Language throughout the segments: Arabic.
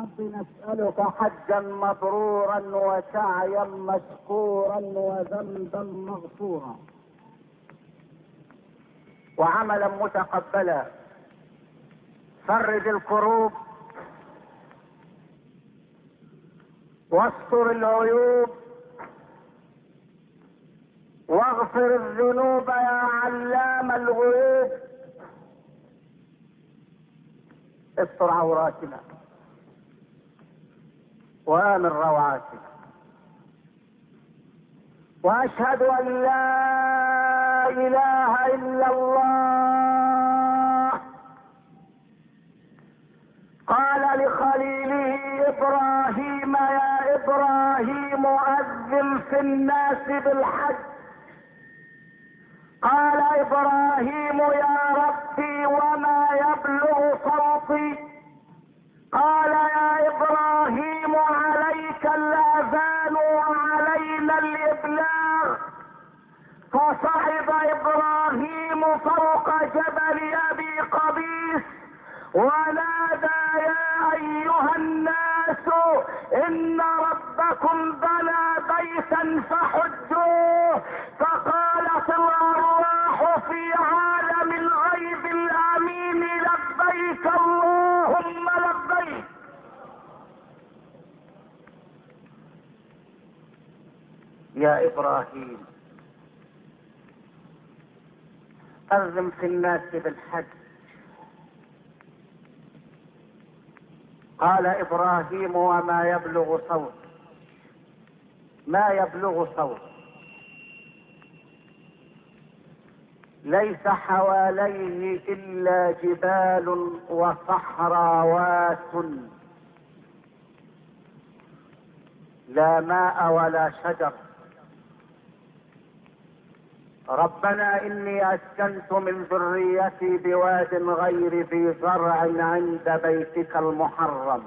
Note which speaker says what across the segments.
Speaker 1: رب نسألك حجا مبرورا وسعيا مشكورا وذنبا مغفورا وعملا متقبلا. فرج الكروب واستر العيوب واغفر الذنوب يا علام الغيوب. استر عوراتنا وآمن روعاتنا. واشهد ان لا اله الا الله. قال لخليله ابراهيم يا ابراهيم اذن في الناس بالحج. قال ابراهيم يا ربي وما يبلغ صوتي. قال يا ابراهيم عليك الاذان وعلينا الابلاغ. فصعد ابراهيم فوق جبل ابي قبيس ونادى يا ايها الناس ان ربكم بنى بيتا فحجوه. فقالت الارواح في عالم الغيب الامين لبيك اللهم لبيك. يا ابراهيم اذن في الناس بالحج. قال ابراهيم وما يبلغ صوت. ما يبلغ صوت ليس حواليه الا جبال وصحراوات لا ماء ولا شجر. ربنا اني اسكنت من ذريتي بواد غير ذي زرع عند بيتك المحرم.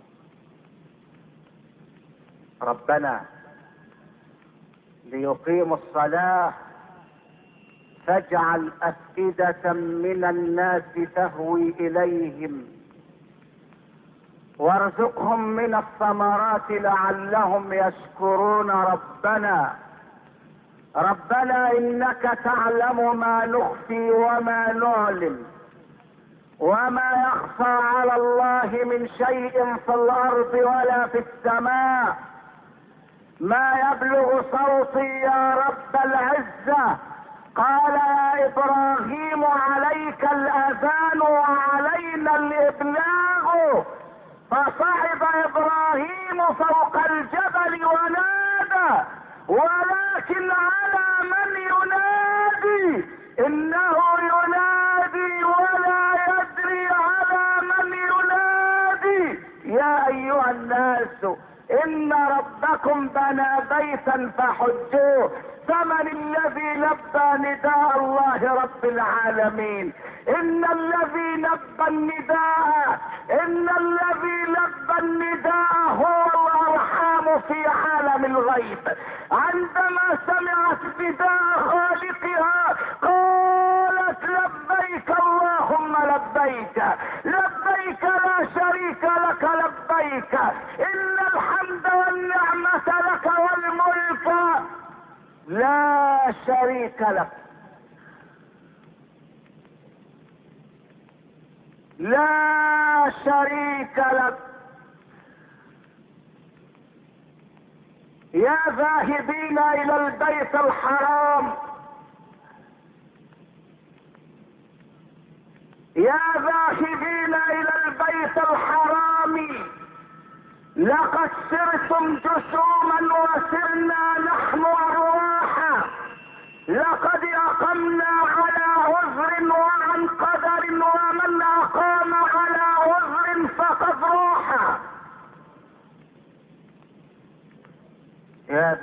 Speaker 1: ربنا ليقيموا الصلاة فاجعل أفئدة من الناس تهوي إليهم وارزقهم من الثمرات لعلهم يشكرون. ربنا إنك تعلم ما نخفي وما نعلن وما يخفى على الله من شيء في الأرض ولا في السماء. ما يبلغ صوتي يا رب العزة. قال يا إبراهيم عليك الأذان وعلينا الإبلاغ. فصعد إبراهيم فوق الجبل ونادى ولكن على من ينادي. إنه ينادي ولا يدري على من ينادي. يا أيها الناس إن ربكم بنى بيتا فحجوه. فمن الذي لبى نداء الله رب العالمين؟ إن الذي لبى النداء هو الأرحام في عالم الغيب. عندما سمعت نداء خالقها قالت لبيك اللهم لبيك لبيك لا شريك لك لبيك إن الحمد والنعمة لك والملك لا شريك لك. لا شريك لك. يا ذاهبين الى البيت الحرام، يا ذاهبين الى البيت الحرام، لقد سرتم جسوما وسرنا نحن ارواحا. لقد اقمنا على عذر وعن قدر ومن اقام على عذر فقد راح. يا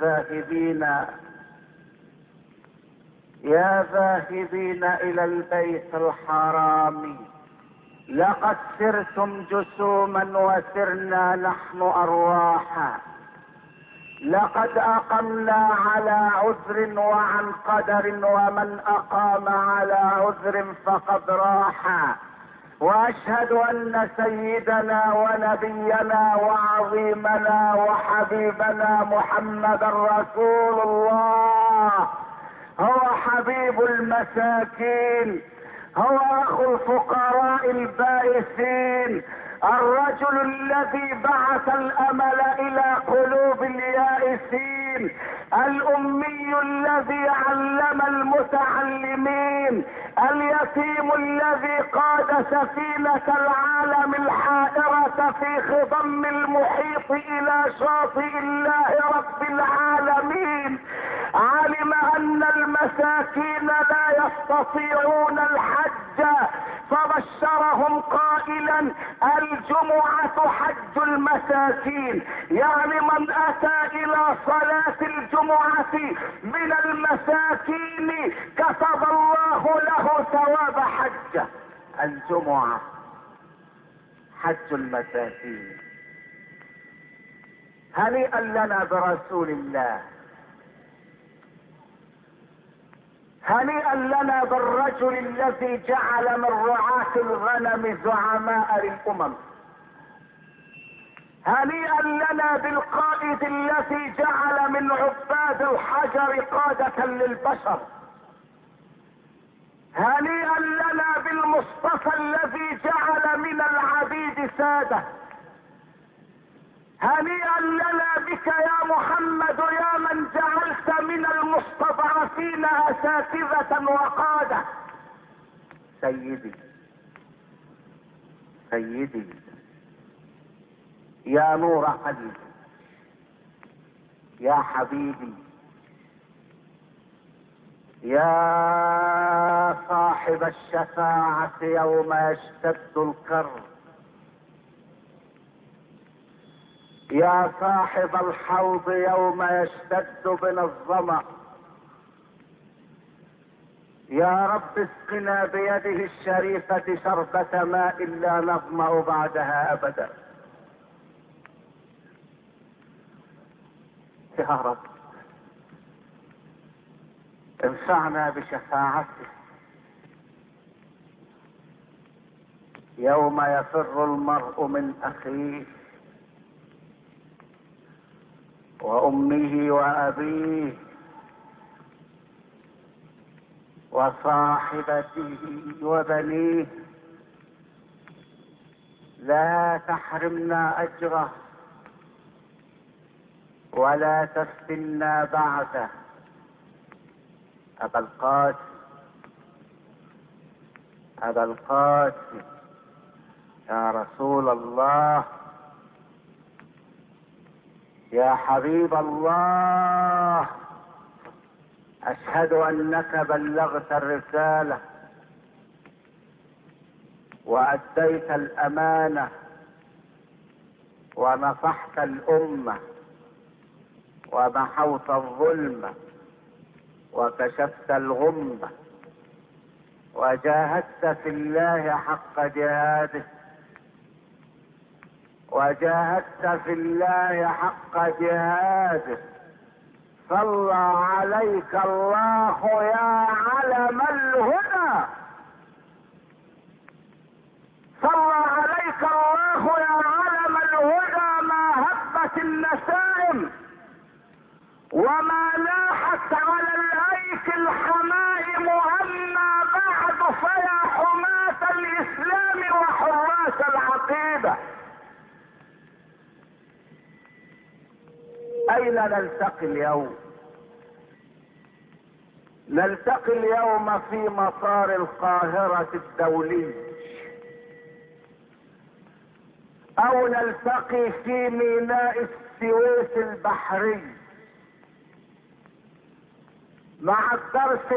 Speaker 1: ذاهبين الى البيت الحرام، لقد سرتم جسوما وسرنا نحن ارواحا. لقد اقمنا على عذر وعن قدر ومن اقام على عذر فقد راح. واشهد ان سيدنا ونبينا وعظيمنا وحبيبنا محمدا رسول الله، هو حبيب المساكين، هو اخو الفقراء البائسين، الرجل الذي بعث الامل الى قلوب اليائسين، الامي الذي علم المتعلمين، اليتيم الذي قاد سفينة العالم الحائرة في خضم المحيط الى شاطئ الله رب العالمين. علم ان المساكين لا يستطيعون الحج فبشرهم قائلا الجمعة حج المساكين، يعني من اتى الى صلاة الجمعة من المساكين كتب الله له ثواب حجه. الجمعة حج المساكين. هنيئا لنا برسول الله، هنيئا لنا بالرجل الذي جعل من رعاة الغنم زعماء للامم، هنيئا لنا بالقائد الذي جعل من عباد الحجر قادة للبشر، هنيئا لنا بالمصطفى الذي جعل من العبيد سادة، هنيئا لنا بك يا محمد يا من جعلت من المستضعفين اساتذة وقادة. سيدي سيدي يا نور قلبي، يا حبيبي، يا صاحب الشفاعة يوم يشتد الكرب، يا صاحب الحوض يوم يشتد بنا الظمأ، يا رب اسقنا بيده الشريفة شربة ماء لا نظمأ بعدها أبدا. يا رب انفعنا بشفاعته يوم يفر المرء من أخيه وأمه وأبيه وصاحبته وبنيه. لا تحرمنا أجره ولا تفتنا بعده. أبا القاسم، أبا القاسم، يا رسول الله، يا حبيب الله، أشهد أنك بلغت الرسالة وأديت الأمانة ونصحت الأمة ومحوت الظلم وكشفت الغمة وجاهدت في الله حق جهاده، وجاهدت في الله حق جهاده. صلى عليك الله يا علم الهدى، صلى عليك الله يا علم الهدى. ما هبت النسائم وما لاحت على الايك الحمائم، اما بعد فيا حماة الاسلام وحراس العقيدة. اين نلتقي اليوم؟ نلتقي اليوم في مطار القاهرة الدولي، او نلتقي في ميناء السويس البحري مع الدرس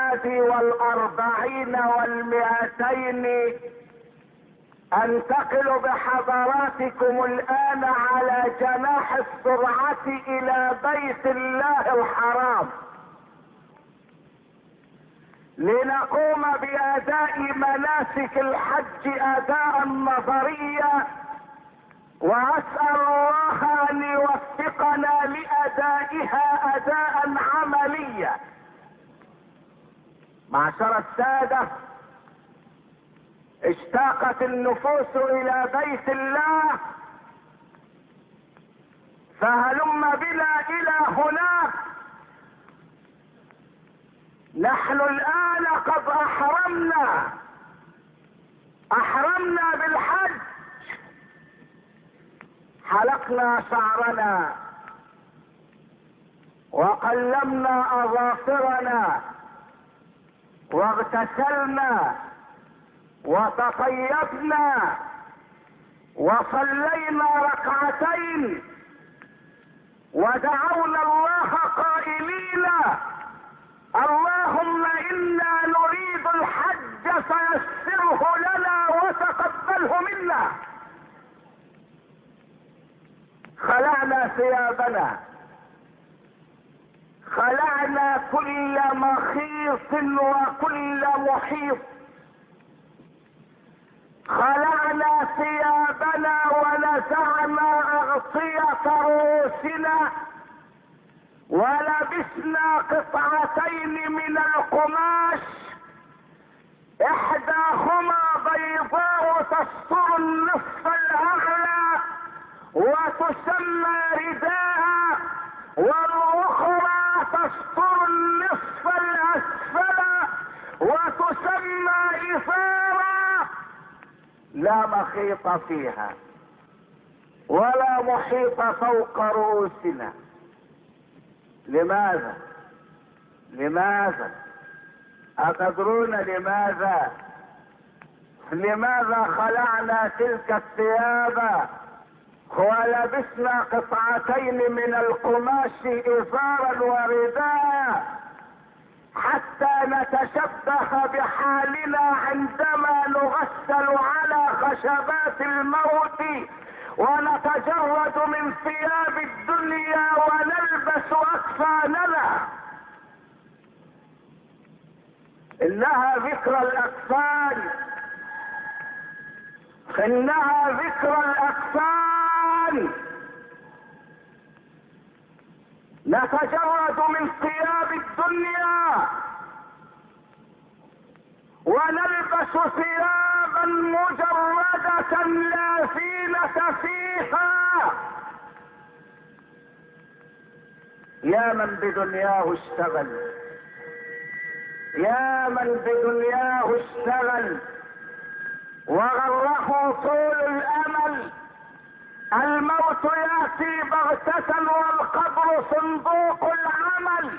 Speaker 1: 41 و200. انتقل بحضراتكم الان على جناح السرعة الى بيت الله الحرام لنقوم باداء مناسك الحج اداء نظريا، واسأل الله ان يوفقنا لادائها اداء عمليا. معشر السادة، اشتاقت النفوس الى بيت الله، فهلم بنا الى هناك. نحن الان قد احرمنا بالحج، حلقنا شعرنا وقلمنا اظافرنا واغتسلنا وتطيبنا وصلينا ركعتين ودعونا الله قائلين: اللهم انا نريد الحج فيسره لنا وتقبله منا. خلعنا ثيابنا، خلعنا كل مخيط وكل محيط، خلعنا ثيابنا ونزعنا اغطية رؤوسنا ولبسنا قطعتين من القماش، احداهما بيضاء تستر النصف الاعلى وتسمى رداء، والاخرى تستر النصف الاسفل وتسمى ازارا، لا مخيط فيها ولا محيط فوق رؤوسنا. لماذا أتدرون لماذا خلعنا تلك الثياب ولبسنا قطعتين من القماش ازارا ورداء؟ حتى نتشبه بحالنا عندما نغسل على خشبات الموت ونتجرد من ثياب الدنيا ونلبس اكفاننا. انها ذكرى الاكفان، انها ذكرى الاكفان. نتجرد من ثياب الدنيا ونلبس ثيابا مجردة لا زينة فيها. يا من بدنياه اشتغل، يا من بدنياه اشتغل وغره طول الامل. الموت ياتي بغتة والقبر صندوق العمل.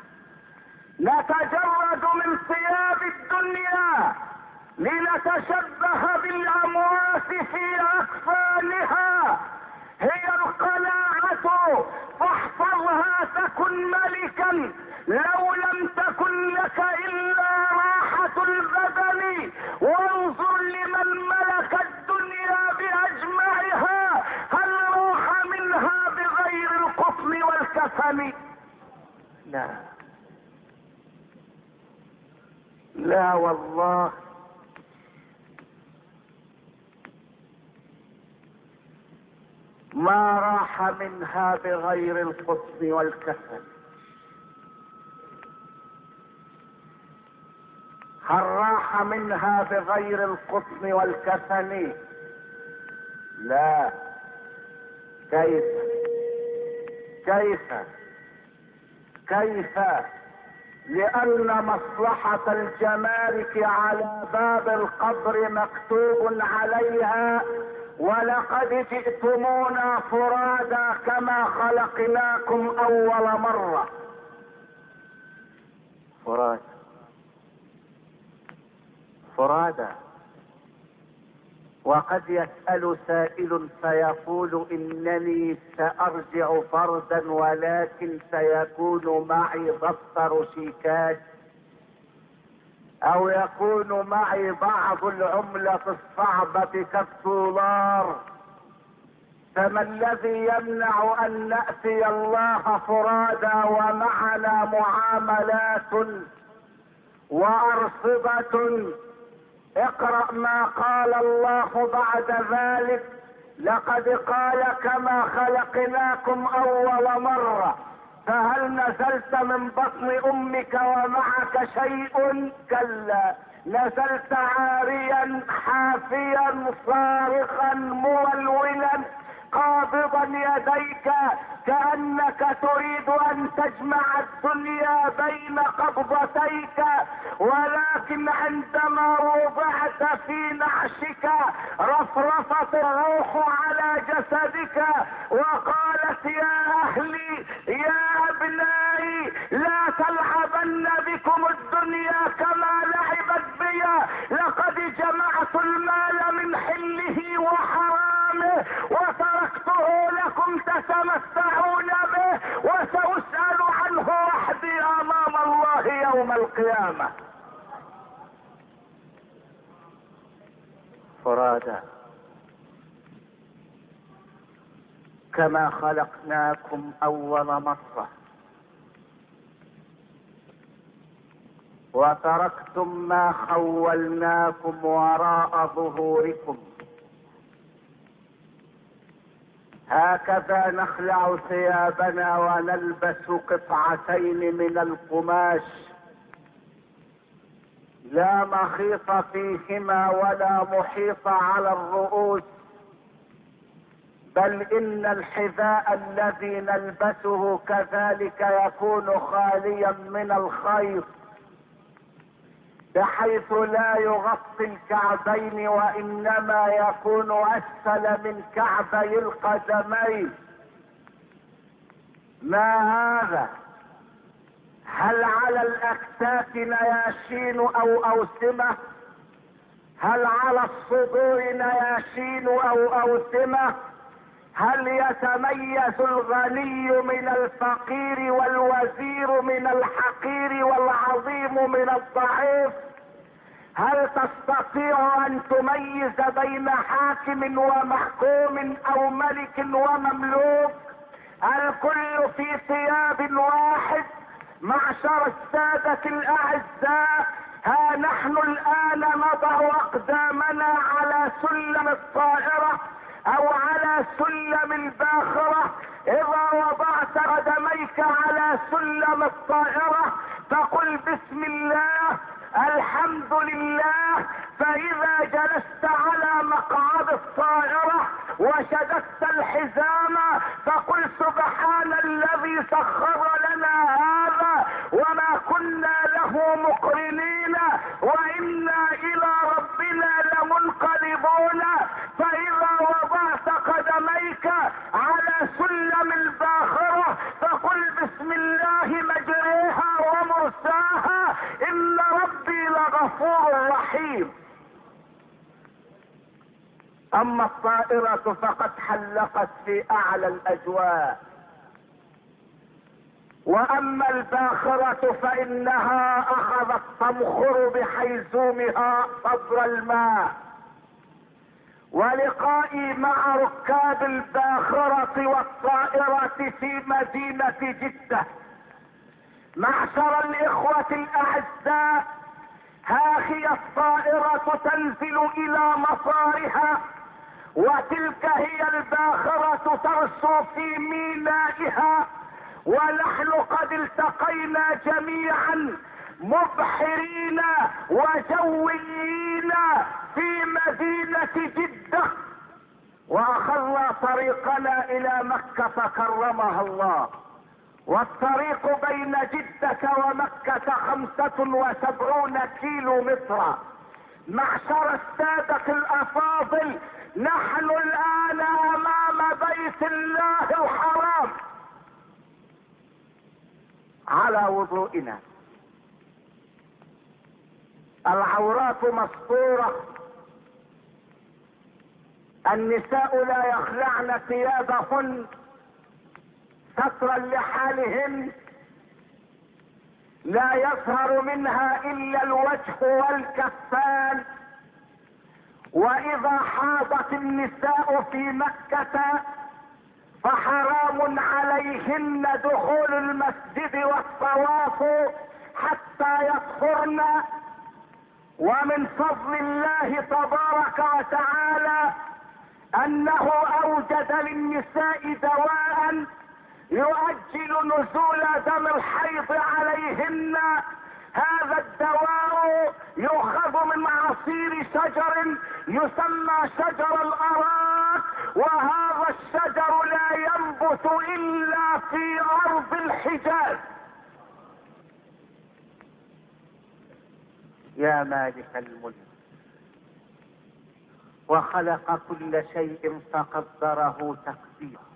Speaker 1: نتجرد من ثياب الدنيا لنتشبه بالاموات في اكفانها. هي القناعة، فاحفظها تكن ملكا لو لم تكن لك الا راحة البدن. وانظر لمن ملك الدنيا باجمعها، هل روح منها بغير القطن والكفن؟ لا والله. ما راح منها بغير القطن والكفن. هل راح منها بغير القطن والكفن؟ لا. كيف؟ لأن مصلحة الجمارك على باب القبر مكتوب عليها: ولقد جئتمونا فرادا كما خلقناكم أول مرة. فرادا. وقد يسأل سائل فيقول: إنني سأرجع فردا ولكن سيكون معي دفتر شيكات، أو يكون معي بعض العملة الصعبة كالدولار. فما الذي يمنع أن نأتي الله فرادا ومعنا معاملات وأرصدة؟ اقرأ ما قال الله بعد ذلك: لقد قال كما خلقناكم أول مرة. فهل نزلت من بطن امك ومعك شيء؟ كلا، نزلت عاريا حافيا صارخا مولولا قابضا يديك كأنك تريد ان تجمع الدنيا بين قبضتيك، ولكن عندما وضعت في نعشك رفرفت الروح على جسدك وقالت يا اهلي يا ابنائي لا تلعبن بكم الدنيا كما لعبت بي، لقد جمعت المال من حله وحرامه وتركته لكم تتمتعون به وسأسأل عنه وحدي امام الله يوم القيامة. فرادى كما خلقناكم اول مرة وتركتم ما خولناكم وراء ظهوركم، هكذا نخلع ثيابنا ونلبس قطعتين من القماش لا مخيط فيهما ولا محيط على الرؤوس، بل ان الحذاء الذي نلبسه كذلك يكون خاليا من الخيط بحيث لا يغطي الكعبين وانما يكون اسفل من كعبي القدمين. ما هذا؟ هل على الاكتاف نياشين او اوسمة؟ هل على الصدور نياشين او اوسمة؟ هل يتميز الغني من الفقير والوزير من الحقير والعظيم من الضعيف؟ هل تستطيع ان تميز بين حاكم ومحكوم او ملك ومملوك؟ الكل في ثياب واحد. معشر السادة الاعزاء، ها نحن الان نضع اقدامنا على سلم الطائرة او على سلم الباخرة. اذا وضعت قدميك على سلم الطائرة فقل بسم الله الحمد لله، فاذا جلست على مقعد الطائرة وشددت الحزام فقل سبحان الذي سخر لنا هذا وما كنا له مقرنين وانا الى ربنا لمنقلبون. فاذا وضعت قدميك على سلم الباخرة فقل بسم الله مجريها ومرساها ان ربي لغفور رحيم. اما الطائرة فقد حلقت في اعلى الاجواء، واما الباخرة فانها اخذت تمخر بحيزومها صدر الماء. ولقائي مع ركاب الباخرة والطائرة في مدينة جدة. معشر الاخوة الاعزاء، ها هي الطائرة تنزل الى مطارها وتلك هي الباخرة ترسو في مينائها، ونحن قد التقينا جميعا مبحرين وجويين في مدينة جدة، واخذنا طريقنا الى مكة كرمها الله. والطريق بين جدة ومكة 75 كيلو مترا. معشر السادة الافاضل، نحن الان امام بيت الله الحرام على وضوئنا، العورات مستورة، النساء لا يخلعن ثيابهن سترا لحالهن، لا يظهر منها الا الوجه والكفان. واذا حاضت النساء في مكة فحرام عليهن دخول المسجد والطواف حتى يطهرن. ومن فضل الله تبارك وتعالى انه اوجد للنساء دواء يؤجل نزول دم الحيض عليهن. هذا الدواء يؤخذ من عصير شجر يسمى شجر الأراك، وهذا الشجر لا ينبت إلا في أرض الحجاز. يا مالك الملك، وخلق كل شيء فقدره تقديرا،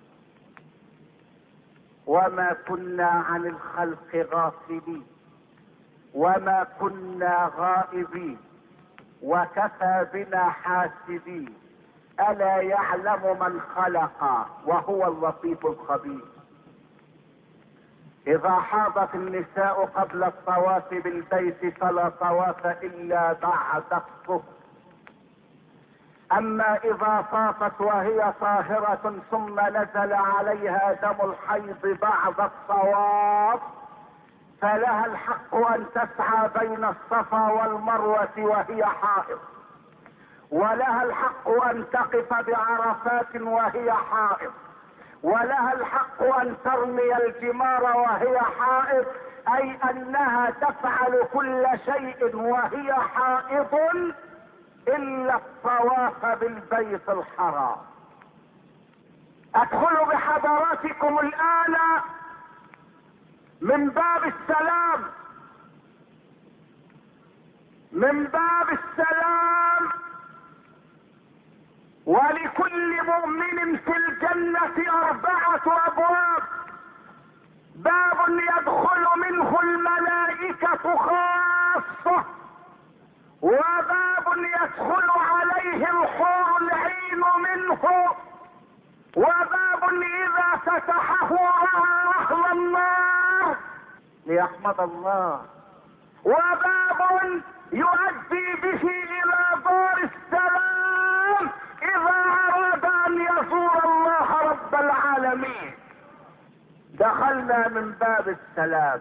Speaker 1: وما كنا عن الخلق غافلين، وما كنا غائبين، وكفى بنا حاسبين. ألا يعلم من خلق وهو اللطيف الخبير. إذا حاضت النساء قبل الطواف بالبيت فلا طواف إلا بعد الطهر. أما إذا طافت وهي طاهرة ثم نزل عليها دم الحيض بعد الطواف فلها الحق أن تسعى بين الصفا والمروة وهي حائض، ولها الحق أن تقف بعرفات وهي حائض، ولها الحق أن ترمي الجمار وهي حائض، أي أنها تفعل كل شيء وهي حائض إلا الطواف بالبيت الحرام. أدخل بحضراتكم الآن من باب السلام، من باب السلام. ولكل مؤمن في الجنة 4 أبواب، باب يدخل منه الملائكة خاصة، وباب يدخل عليه الحور العين منه، وباب إذا فتحه رأى أهل النار ليحمد الله، وباب يؤدي به إلى دار السلام إذا أراد أن يزور الله رب العالمين. دخلنا من باب السلام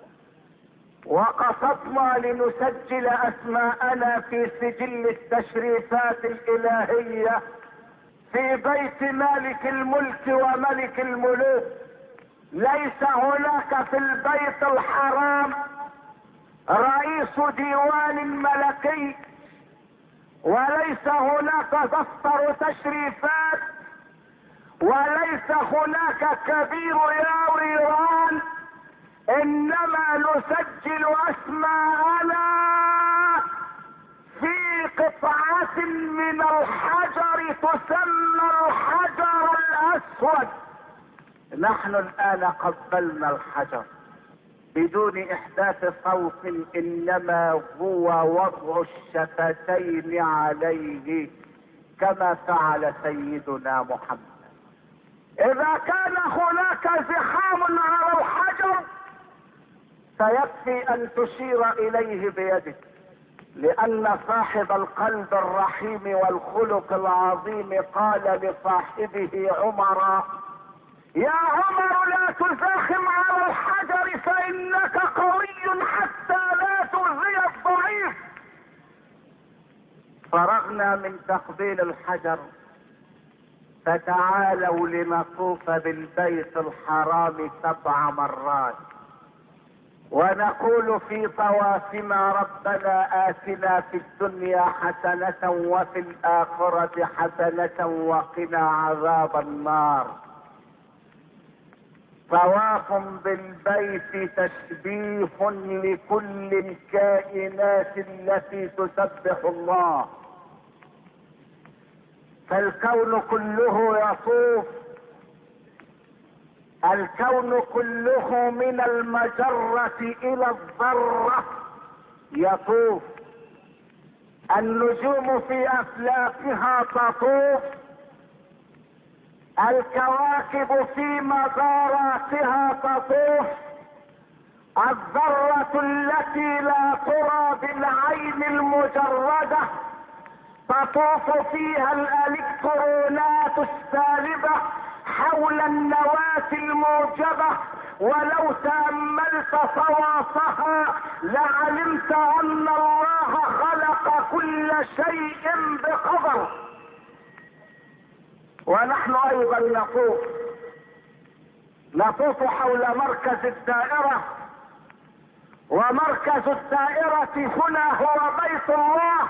Speaker 1: وقصدنا لنسجل أسماءنا في سجل التشريفات الإلهية في بيت مالك الملك وملك الملوك. ليس هناك في البيت الحرام رئيس ديوان ملكي، وليس هناك دفتر تشريفات، وليس هناك كبير يا ويران، انما نسجل اسماءنا في قطعة من الحجر تسمى الحجر الاسود. نحن الان قبلنا الحجر بدون احداث صوت، انما هو وضع الشفتين عليه كما فعل سيدنا محمد. اذا كان هناك زحام على الحجر فيكفي ان تشير اليه بيدك، لان صاحب القلب الرحيم والخلق العظيم قال لصاحبه عمر: يا عمر لا تزاحم على الحجر فانك قوي حتى لا تؤذي الضعيف. فرغنا من تقبيل الحجر، فتعالوا لنطوف بالبيت الحرام 7 مرات، ونقول في طوافنا: ربنا آتنا في الدنيا حسنة وفي الآخرة حسنة وقنا عذاب النار. طواف بالبيت تشبيه لكل الكائنات التي تسبح الله، فالكون كله يطوف، الكون كله من المجرة إلى الذرة يطوف، النجوم في أفلاكها تطوف، الكواكب في مداراتها تطوف، الذرة التي لا ترى بالعين المجردة تطوف فيها الالكترونات السالبة حول النواة الموجبة، ولو تأملت طوافها لعلمت ان الله خلق كل شيء بقدر. نطوف حول مركز الدائرة، ومركز الدائرة هنا هو بيت الله،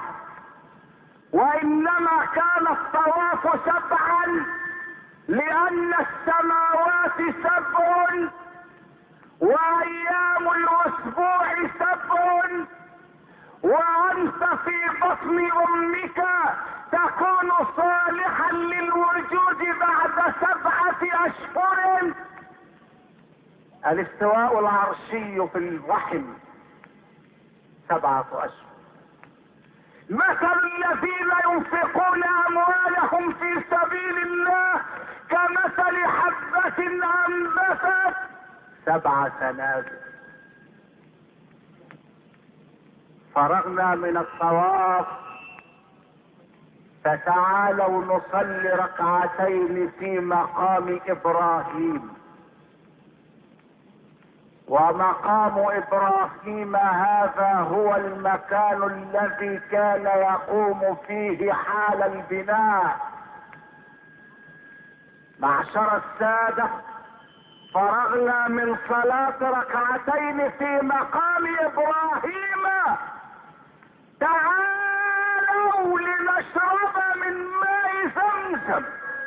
Speaker 1: وانما كان الطواف 7 لان السماوات 7 وايام الاسبوع 7، وانت في بطن امك تكون صالحا للوجود بعد 7 اشهر. الاستواء العرشي في الرحم 7 اشهر. مثل الذين ينفقون اموالهم في سبيل الله كمثل حبة انبتت 7 سنابل. فرغنا من الطواف، فتعالوا نصلي ركعتين في مقام ابراهيم. ومقام ابراهيم هذا هو المكان الذي كان يقوم فيه حال البناء. معشر السادة، فرغنا من صلاة ركعتين في مقام ابراهيم، تعالوا لنشرب من ماء زمزم.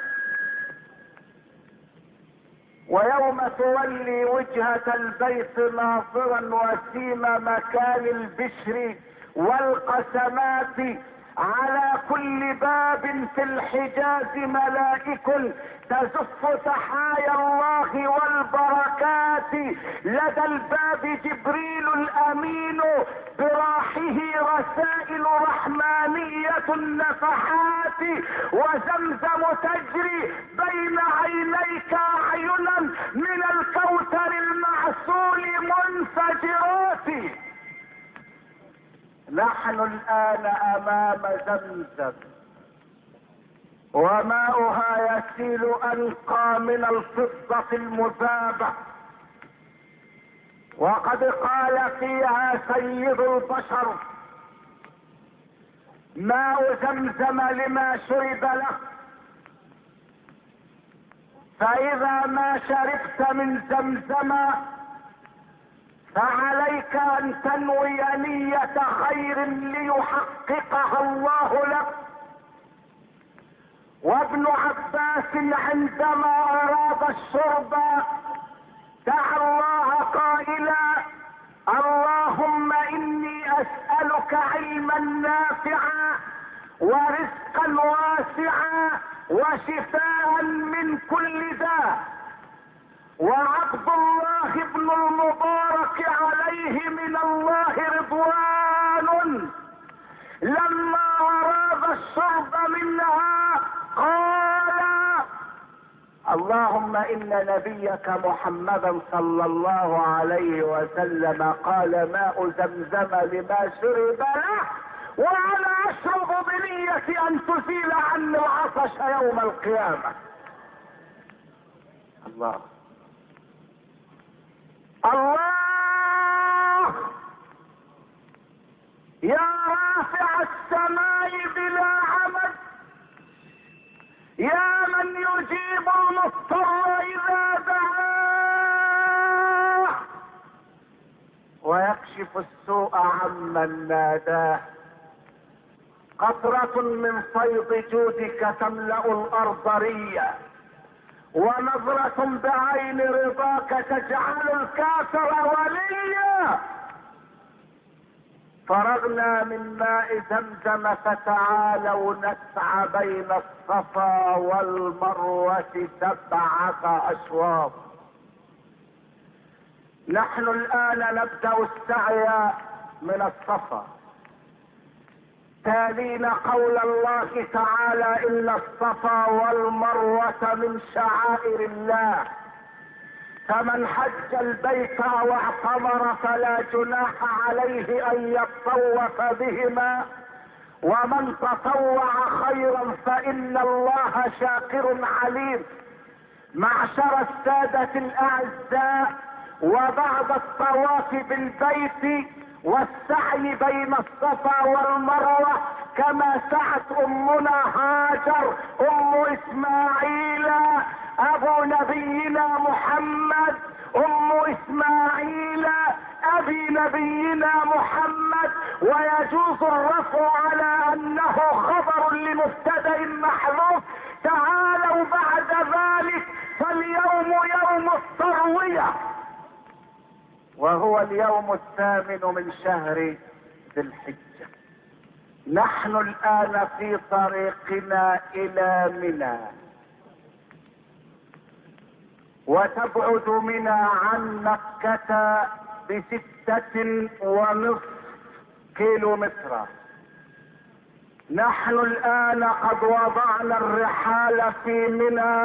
Speaker 1: ويوم تولي وجهة البيت ناظرا وسيم مكان البشر والقسمات، على كل باب في الحجاز ملائك تزف تحايا الله والبركات. لدى الباب جبريل الامين براحه رسائل رحمانية النفحات، وزمزم تجري بين عينيك اعينا من الكوثر المعسول منفجرات. نحن الان امام زمزم، وماؤها يسيل انقى من الفضة المذابة، وقد قال فيها سيد البشر: ماء زمزم لما شرب له، فاذا ما شربت من زمزم فعليك ان تنوي نية خير ليحققها الله لك. وابن عباس عندما اراد الشرب دعا الله قائلا: اللهم اني اسألك علما نافعا ورزقا واسعا وشفاء من كل داء. وعبد الله بن المبارك عليه من الله رضوان لما اراد الشرب منها قال: اللهم ان نبيك محمدا صلى الله عليه وسلم قال: ماء زمزم لما شرب له، وانا اشرب بنية ان تزيل عني العطش يوم القيامة. الله الله يا رافع السماء بلا عمد، يا من يجيب المضطر اذا دعاه ويكشف السوء عمن ناداه. قطرة من فيض جودك تملأ الارض ريا، ونظرة بعين رضاك تجعل الكافر وليا. فرغنا من ماء زمزم، فتعالوا نسعى بين الصفا والمروة 7 أشواط. نحن الآن نبدأ السعي من الصفا، تالين قول الله تعالى: إن الصفا والمروة من شعائر الله، فمن حج البيت او اعتمر فلا جناح عليه ان يطوف بهما، ومن تطوع خيرا فان الله شاكر عليم. معشر السادة الاعزاء، وبعد الطواف بالبيت والسعي بين الصفا والمروة كما سعت امنا هاجر ام اسماعيل ابو نبينا محمد ام اسماعيل ابي نبينا محمد، ويجوز الرفع على انه خبر لمبتدأ محذوف. تعالوا بعد ذلك فاليوم يوم التروية، وهو اليوم الثامن من شهر ذي الحجة. نحن الآن في طريقنا إلى منى، وتبعد منى عن مكة ب6.5 كيلومتر. نحن الآن قد وضعنا الرحال في منى،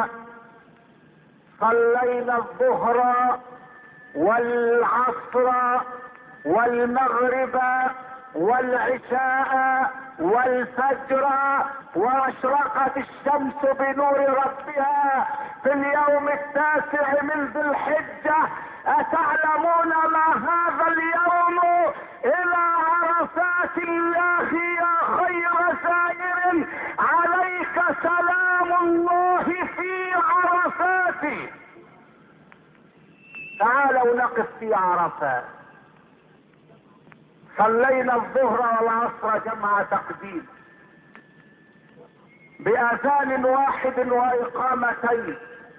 Speaker 1: صلينا الظهر والعصر والمغرب والعشاء والفجر، واشرقت الشمس بنور ربها في اليوم 9 من ذي الحجة. أتعلمون ما هذا اليوم إلى عرفات الله يا خير سائر؟ عليك سلام الله في عرفات. تعالوا نقف في عرفات. صلينا الظهر والعصر جمع تقديم بأذان واحد وإقامتين،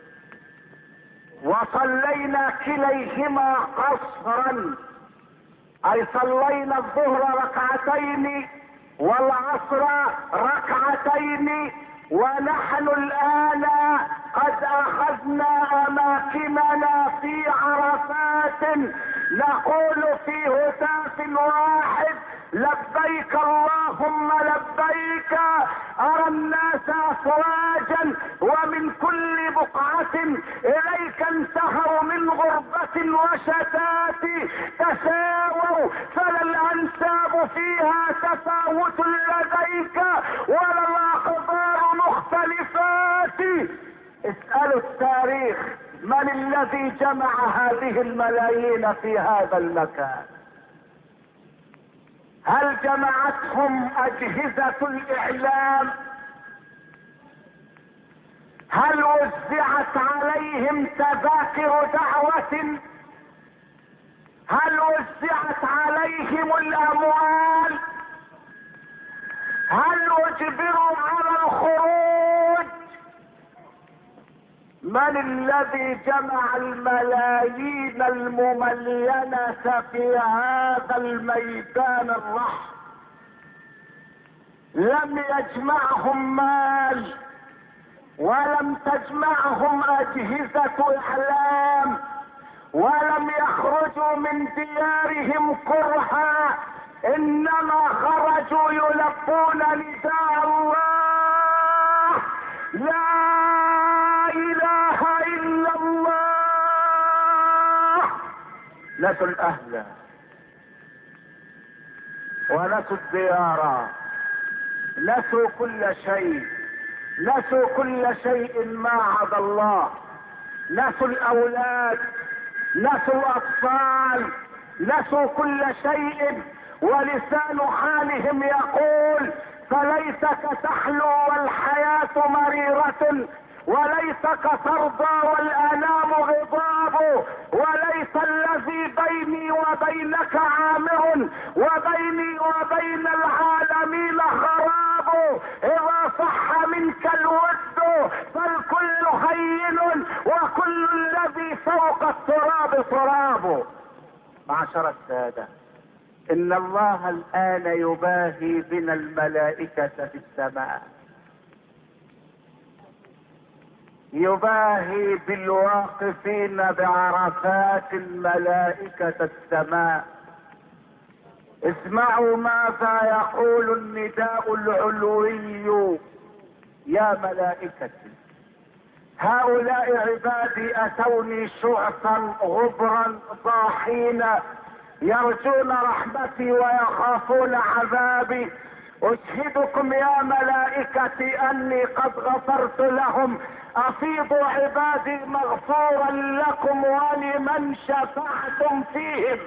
Speaker 1: وصلينا كليهما قصرا، أي صلينا الظهر ركعتين والعصر ركعتين. ونحن الآن قد أخذنا أماكننا في عرفات، نقول في هتاف واحد: لبيك اللهم لبيك. أرى الناس أفواجا ومن كل بقعة إليك انتهوا من غربة وشتات، تساووا فلا الأنساب فيها تفاوت لديك ولا الأقدار مختلفات. اسألوا التاريخ من الذي جمع هذه الملايين في هذا المكان؟ هل جمعتهم أجهزة الإعلام؟ هل وزعت عليهم تذاكر دعوة؟ هل وزعت عليهم الأموال؟ هل اجبروا على الخروج؟ من الذي جمع الملايين المملينة في هذا الميدان الرحب؟ لم يجمعهم مال، ولم تجمعهم أجهزة إعلام، ولم يخرجوا من ديارهم كرها، إنما خرجوا يلبون نداء الله: لا إله إلا الله. نسوا الأهل ونسوا الديار، نسوا كل شيء، نسوا كل شيء ما عدا الله، نسوا الأولاد، نسوا الأطفال، نسوا كل شيء. ولسان حالهم يقول: فليتك تحلو والحياة مريرة، وليتك ترضى والأنام غضاب، وليس الذي بيني وبينك عامر، وبيني وبين العالمين خراب. إذا صح منك الود فالكل هين، وكل الذي فوق التراب تراب. معشر السادة، إن الله الآن يباهي بنا الملائكة في السماء، يباهي بالواقفين بعرفات الملائكة السماء. اسمعوا ماذا يقول النداء العلوي: يا ملائكتي، هؤلاء عبادي أتوني شعثا غبرا ضاحين، يرجون رحمتي ويخافون عذابي. أشهدكم يا ملائكتي أني قد غفرت لهم، أفيضوا عبادي مغفورا لكم ولمن شفعتم فيهم.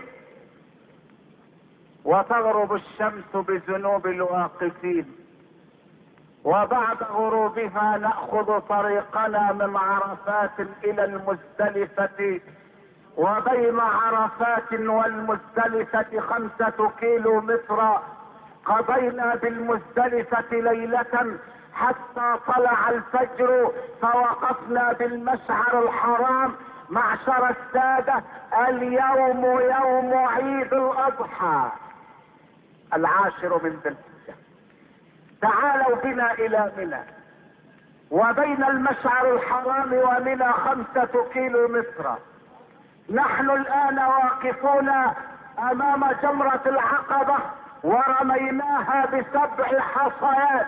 Speaker 1: وتغرب الشمس بذنوب الواقفين، وبعد غروبها نأخذ طريقنا من عرفات إلى المزدلفة، وبين عرفات والمزدلفة 5 كيلو مترا. قضينا بالمزدلفة ليلة حتى طلع الفجر، فوقفنا بالمشعر الحرام. معشر السادة، اليوم يوم عيد الأضحى 10 من ذي الحجة. تعالوا بنا إلى منى، وبين المشعر الحرام ومنى 5 كيلو مترا. نحن الآن واقفون أمام جمرة العقبة، ورميناها ب7 حصيات.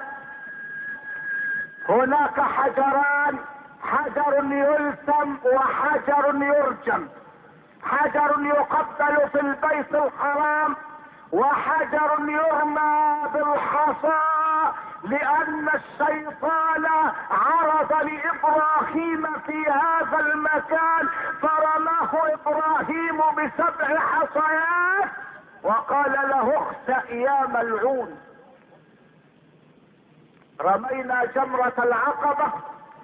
Speaker 1: هناك حجران، حجر يلثم وحجر يرجم. حجر يقبل في البيت الحرام، وحجر يرمى بالحصى، لأن الشيطان عرض لإبراهيم في هذا المكان، فرماه إبراهيم ب7 حصيات وقال له اخسأ يا ملعون. رمينا جمرة العقبة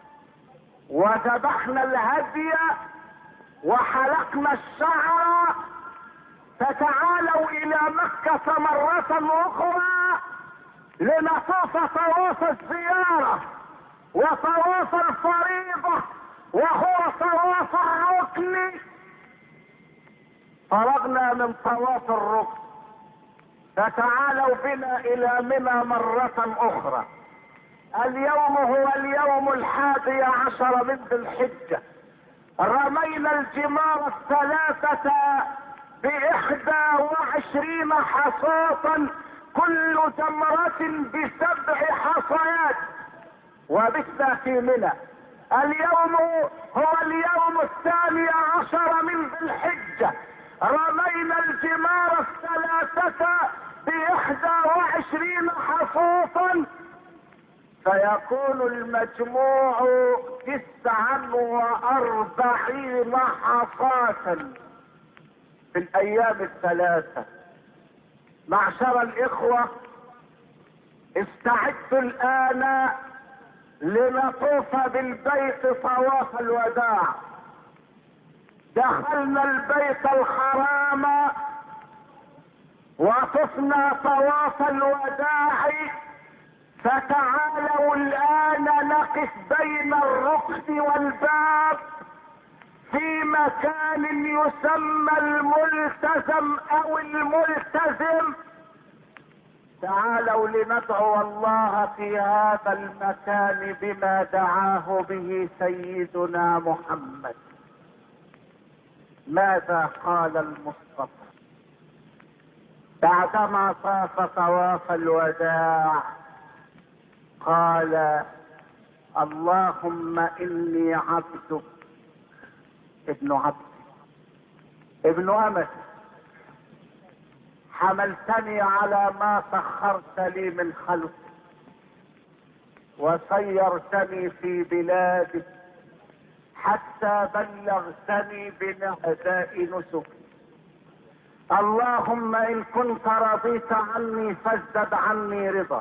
Speaker 1: وذبحنا الهدي وحلقنا الشعر. فتعالوا إلى مكة مرة أخرى لنطوف طواف الزيارة وطواف الفريضة، وهو طواف الركن. فرغنا من طواف الركن، فتعالوا بنا إلى منى مرة أخرى. اليوم هو اليوم 11 من ذي الحجة. رمينا الجمار 3 ب21 حصاة، كل جمرة ب7 حصيات، وبثنا في منى. اليوم هو اليوم 12 من ذي الحجة. رمينا الجمار 3 ب21 حصوصا، فيكون المجموع 49 حصاة في الأيام 3. معشر الإخوة، استعدوا الآن لنطوف بالبيت طواف الوداع. دخلنا البيت الحرام وطفنا طواف الوداع. فتعالوا الآن نقف بين الركن والباب في مكان يسمى الملتزم أو الملتزم. تعالوا لندعو الله في هذا المكان بما دعاه به سيدنا محمد. ماذا قال المصطفى بعدما طاف طواف الوداع؟ قال: اللهم إني عبدك، ابن عبدك، ابن أمتك، حملتني على ما سخرت لي من خلقك، وسيرتني في بلادك حتى بلغتني بأداء نسك. اللهم إن كنت رضيت عني فازدد عني رضا،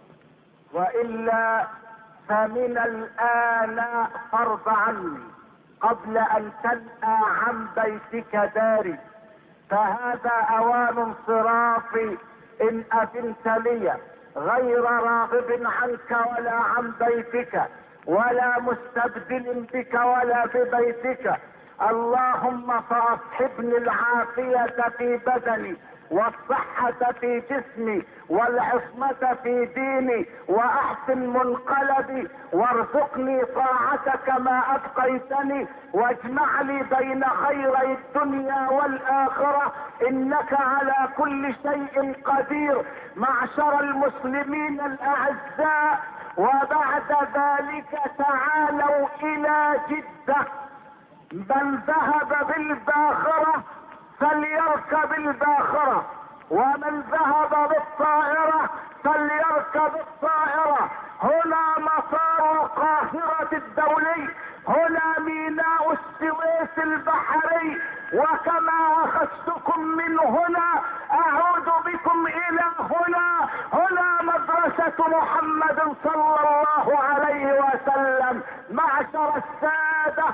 Speaker 1: وإلا فمن الآن فرض عني قبل أن تنأى عن بيتك داري. فهذا أوان انصرافي إن أذنت لي، غير راغب عنك ولا عن بيتك، ولا مستبدل بك ولا ببيتك. اللهم فاصحبني العافية في بدني، والصحة في جسمي، والعصمة في ديني، واحسن منقلبي، وارزقني طاعتك ما ابقيتني، واجمع لي بين خيري الدنيا والاخرة، انك على كل شيء قدير. معشر المسلمين الاعزاء، وبعد ذلك تعالوا الى جدة. من ذهب بالباخرة فليركب الباخرة، ومن ذهب بالطائرة فليركب الطائرة. هنا مطار القاهرة الدولي، هنا ميناء السويس البحري، وكما اخذتكم من هنا اعود بكم الى هنا. هنا مدرسة محمد صلى الله عليه وسلم. معشر السادة،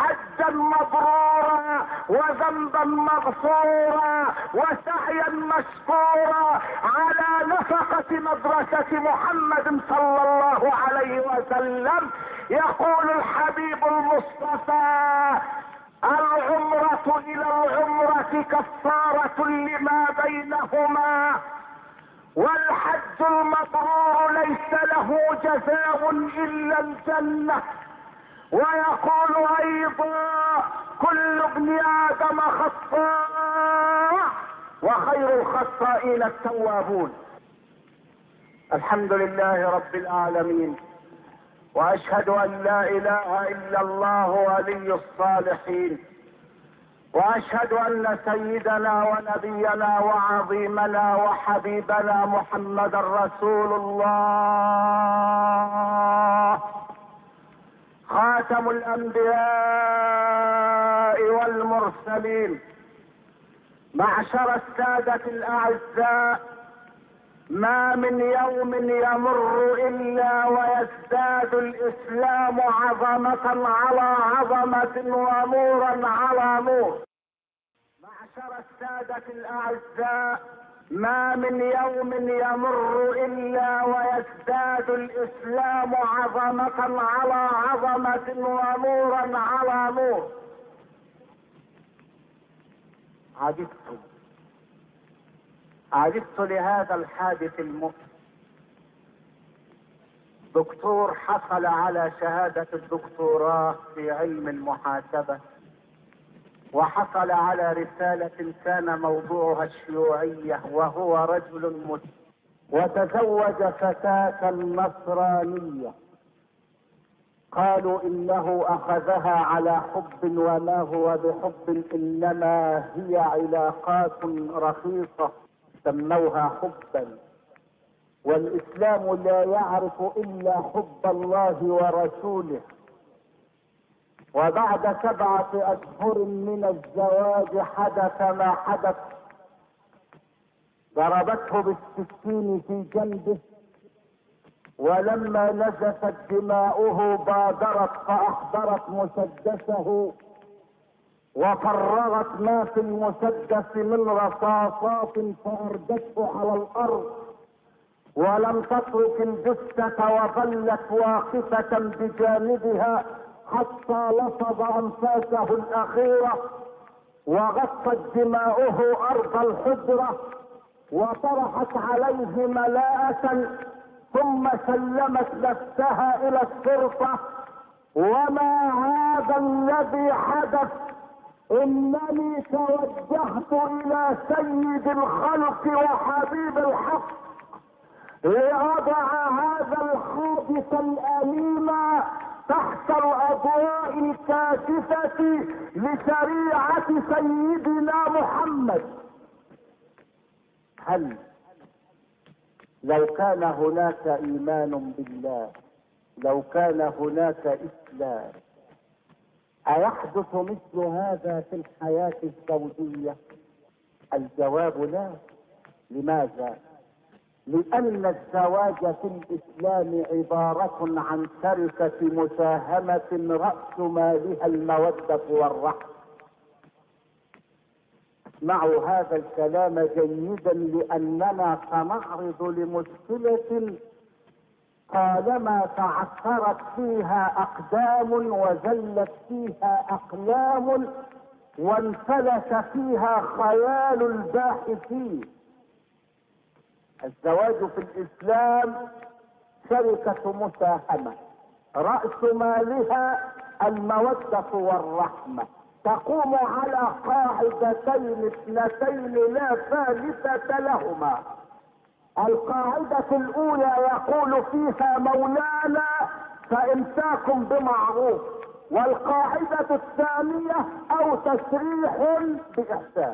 Speaker 1: حجا مبرورا وذنبا مغفورا وسعيا مشكورا على نفقة مدرسة محمد صلى الله عليه وسلم. يقول الحبيب المصطفى: العمرة الى العمرة كفارة لما بينهما، والحج المبرور ليس له جزاء الا الجنة. ويقول ايضا: كل ابن ادم خطاء وخير الخطائين التوابون. الحمد لله رب العالمين، واشهد ان لا اله الا الله ولي الصالحين، واشهد ان سيدنا ونبينا وعظيمنا وحبيبنا محمدا رسول الله، خاتم الانبياء والمرسلين. معشر السادة الاعزاء، ما من يوم يمر الا ويزداد الاسلام عظمة على عظمة ونورا على نور. معشر السادة الاعزاء، ما من يوم يمر الا ويزداد الاسلام عظمة على عظمة ونورا على نور. عجبت لهذا الحادث المؤسف. دكتور حصل على شهادة الدكتوراه في علم المحاسبة، وحصل على رسالة كان موضوعها الشيوعية، وهو رجل مسلم، وتزوج فتاة نصرانية. قالوا انه اخذها على حب، وما هو بحب، انما هي علاقات رخيصة سموها حبا. والاسلام لا يعرف الا حب الله ورسوله. وبعد 7 اشهر من الزواج حدث ما حدث. ضربته بالسكين في جنبه، ولما نزفت دماؤه بادرت فاحضرت مسدسه، وفرغت ما في المسدس من رصاصات فاردته على الارض، ولم تترك الجثة وظلت واقفة بجانبها حتى لفظ انفاسه الاخيرة، وغطت دماؤه ارض الحجرة، وطرحت عليه ملاءة، ثم سلمت نفسها الى الشرطة. وما هذا الذي حدث؟ انني توجهت الى سيد الخلق وحبيب الحق لأضع هذا الحادث الأليم تحت الأضواء الكاشفة لشريعة سيدنا محمد. هل لو كان هناك إيمان بالله، لو كان هناك إسلام، أيحدث مثل هذا في الحياة الزوجية؟ الجواب لا. لماذا؟ لأن الزواج في الإسلام عبارة عن شركة مساهمة رأس مالها المودة والرحمة. اسمعوا هذا الكلام جيدا، لأننا سنعرض لمشكلة طالما تعثرت فيها أقدام وزلت فيها أقلام وانفلت فيها خيال الباحثين. الزواج في الإسلام شركة مساهمة رأس مالها المودة والرحمة، تقوم على قاعدتين اثنتين لا ثالثة لهما. القاعدة الأولى يقول فيها مولانا فإمساك بمعروف، والقاعدة الثانية أو تسريح بإحسان.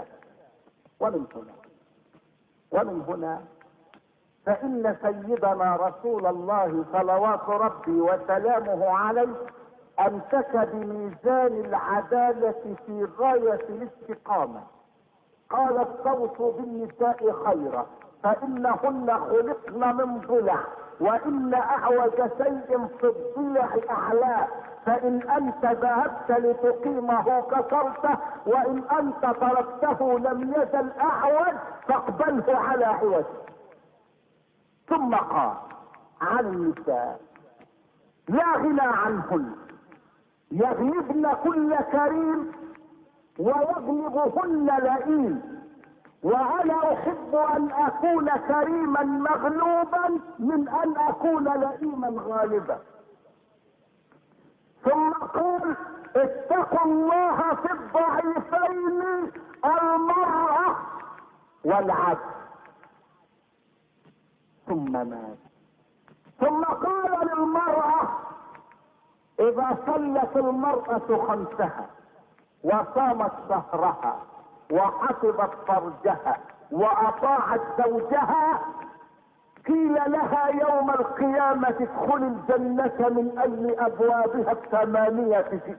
Speaker 1: ومن هنا فإن سيدنا رسول الله صلوات ربي وسلامه عليه أمسك بميزان العدالة في غاية الاستقامة. قال: استوصوا بالنساء خيرا فإنهن خلقن من ضلع، وإن أعوج شيء في الضلع أعلاه، فإن أنت ذهبت لتقيمه كسرته، وإن أنت تركته لم يزل أعوج فاقبله على عوج. ثم قال عن النساء: لا غنى عنهن، يغلبن كل كريم ويغلبهن لئيم، وانا احب ان اكون كريما مغلوبا من ان اكون لئيما غالبا. ثم قال: اتقوا الله في الضعيفين المرأة والعبد. ثم مات. ثم قال للمرأة: اذا صلت المرأة خمسها وصامت شهرها وحفظت فرجها واطاعت زوجها، قيل لها يوم القيامة ادخل الجنة من اي ابوابها الثمانية.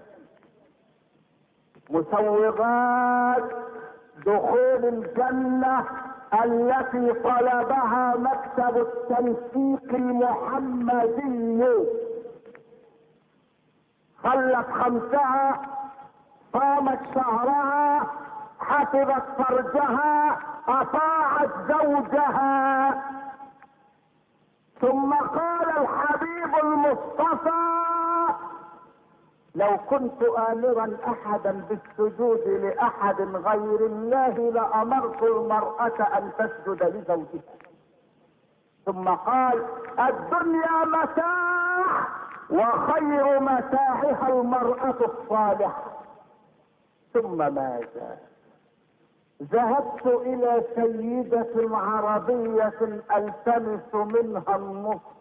Speaker 1: مسوغات دخول الجنة التي طلبها مكتب التنسيق المحمدي: صلت خمسها، صامت شهرها، حفظت فرجها، اطاعت زوجها. ثم قال الحبيب المصطفى: لو كنت آمرا احدا بالسجود لاحد غير الله لامرت المرأة ان تسجد لزوجها. ثم قال: الدنيا متاع وخير متاعها المرأة الصالحة. ثم ماذا؟ ذهبت الى سيدة عربية التمس منها النصح،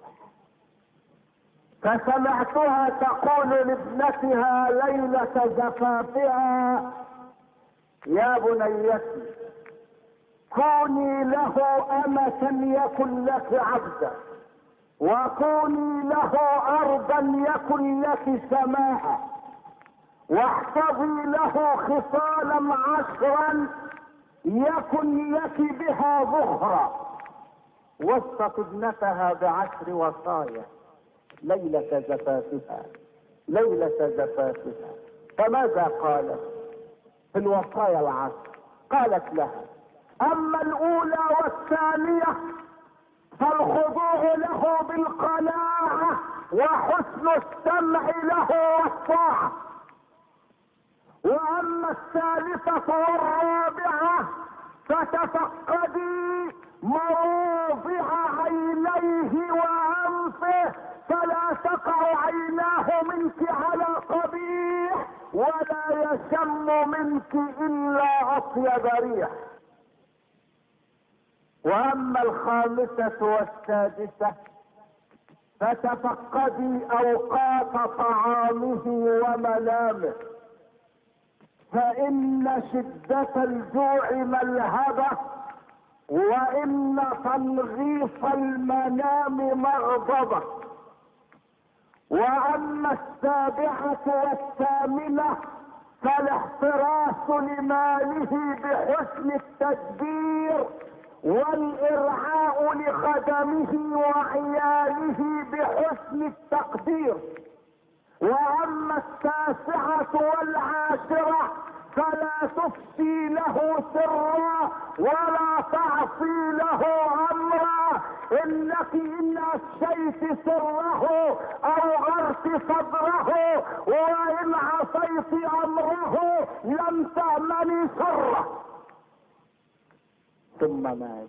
Speaker 1: فسمعتها تقول لابنتها ليلة زفافها: يا بنيتي كوني له أمة يكن لك عبدا، وكوني له أرضا يكن لك سماء، واحفظي له خصالا 10 يكن لك بها ظهرا. وصت ابنتها ب10 وصايا ليلة زفافها. فماذا قالت في الوصايا 10؟ قالت لها: اما الاولى والثانية فالخضوع له بالقناعة وحسن السمع له والطاعة، واما الثالثة والرابعة فتفقدي مواضع عينيه وانفه فلا تقع عيناه منك على قبيح ولا يشم منك الا اطيب ريح. واما الخامسة والسادسة فتفقدي اوقات طعامه ومنامه، فان شدة الجوع ملهبة، وان تنغيص المنام مغضبة. واما السابعة والثامنة فالاحتراس لماله بحسن التدبير، والارعاء لخدمه وعياله بحسن التقدير. واما التاسعة والعاشرة فلا تفشي له سرا ولا تعصي له امرا، انك ان افشيت سره اوغرت صدره، وان عصيت امره لم تأمني سره. ثم مات.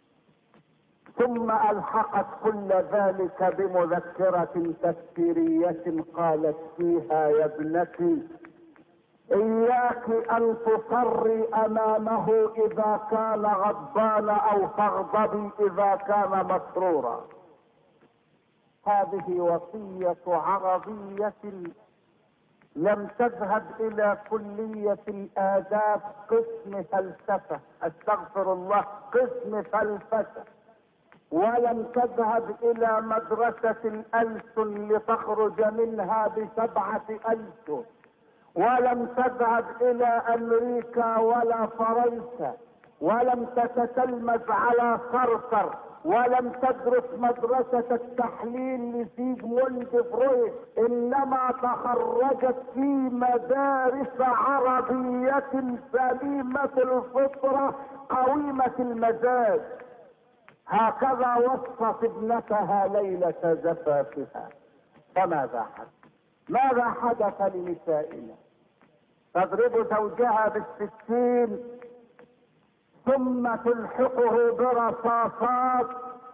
Speaker 1: ثم الحقت كل ذلك بمذكرة تذكيرية قالت فيها: يا ابنتي اياك ان تصري امامه اذا كان غضبان او تغضبي اذا كان مسرورا. هذه وصية عربية لم تذهب الى كلية الاداب قسم فلسفة، استغفر الله، قسم فلسفة، ولم تذهب الى مدرسة الألسن لتخرج منها ب7 ألسن، ولم تذهب الى امريكا ولا فرنسا، ولم تتتلمذ على صرصر ولم تدرس مدرسة التحليل لسيغموند فرويد، انما تخرجت في مدارس عربية سليمة الفطرة قويمة المزاج. هكذا وصفت ابنتها ليلة زفافها. فماذا حدث؟ ماذا حدث لنسائنا؟ تضرب زوجها بالسكين، ثم تلحقه برصاصات،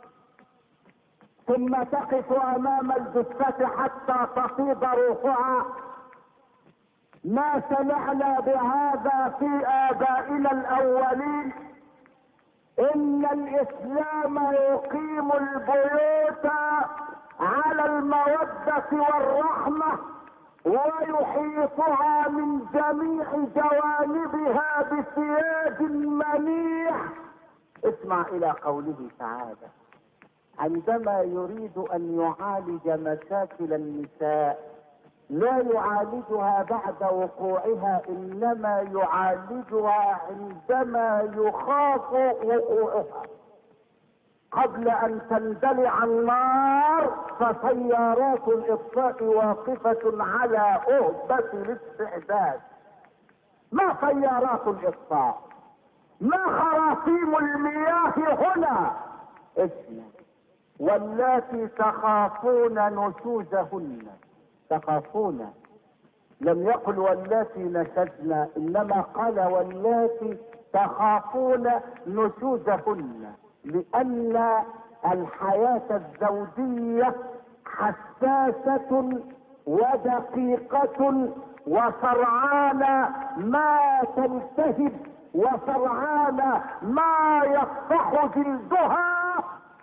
Speaker 1: ثم تقف امام الجثة حتى تفيض روحها. ما سمعنا بهذا في ابائنا الاولين. ان الاسلام يقيم البيوت على المودة والرحمة، ويحيطها من جميع جوانبها بسياج منيع. اسمع الى قوله تعالى: عندما يريد ان يعالج مشاكل النساء لا يعالجها بعد وقوعها، انما يعالجها عندما يخاف وقوعها. قبل ان تندلع النار فسيارات الاطفاء واقفة على اهبة الاستعداد. ما سيارات الاطفاء، ما خراطيم المياه هنا. اسمع: واللاتي تخافون نشوزهن. تخافون، لم يقل واللاتي نشزن، انما قال واللاتي تخافون نشوزهن، لان الحياة الزوجية حساسة ودقيقة وسرعان ما تلتهب، وسرعان ما يفتح جلدها.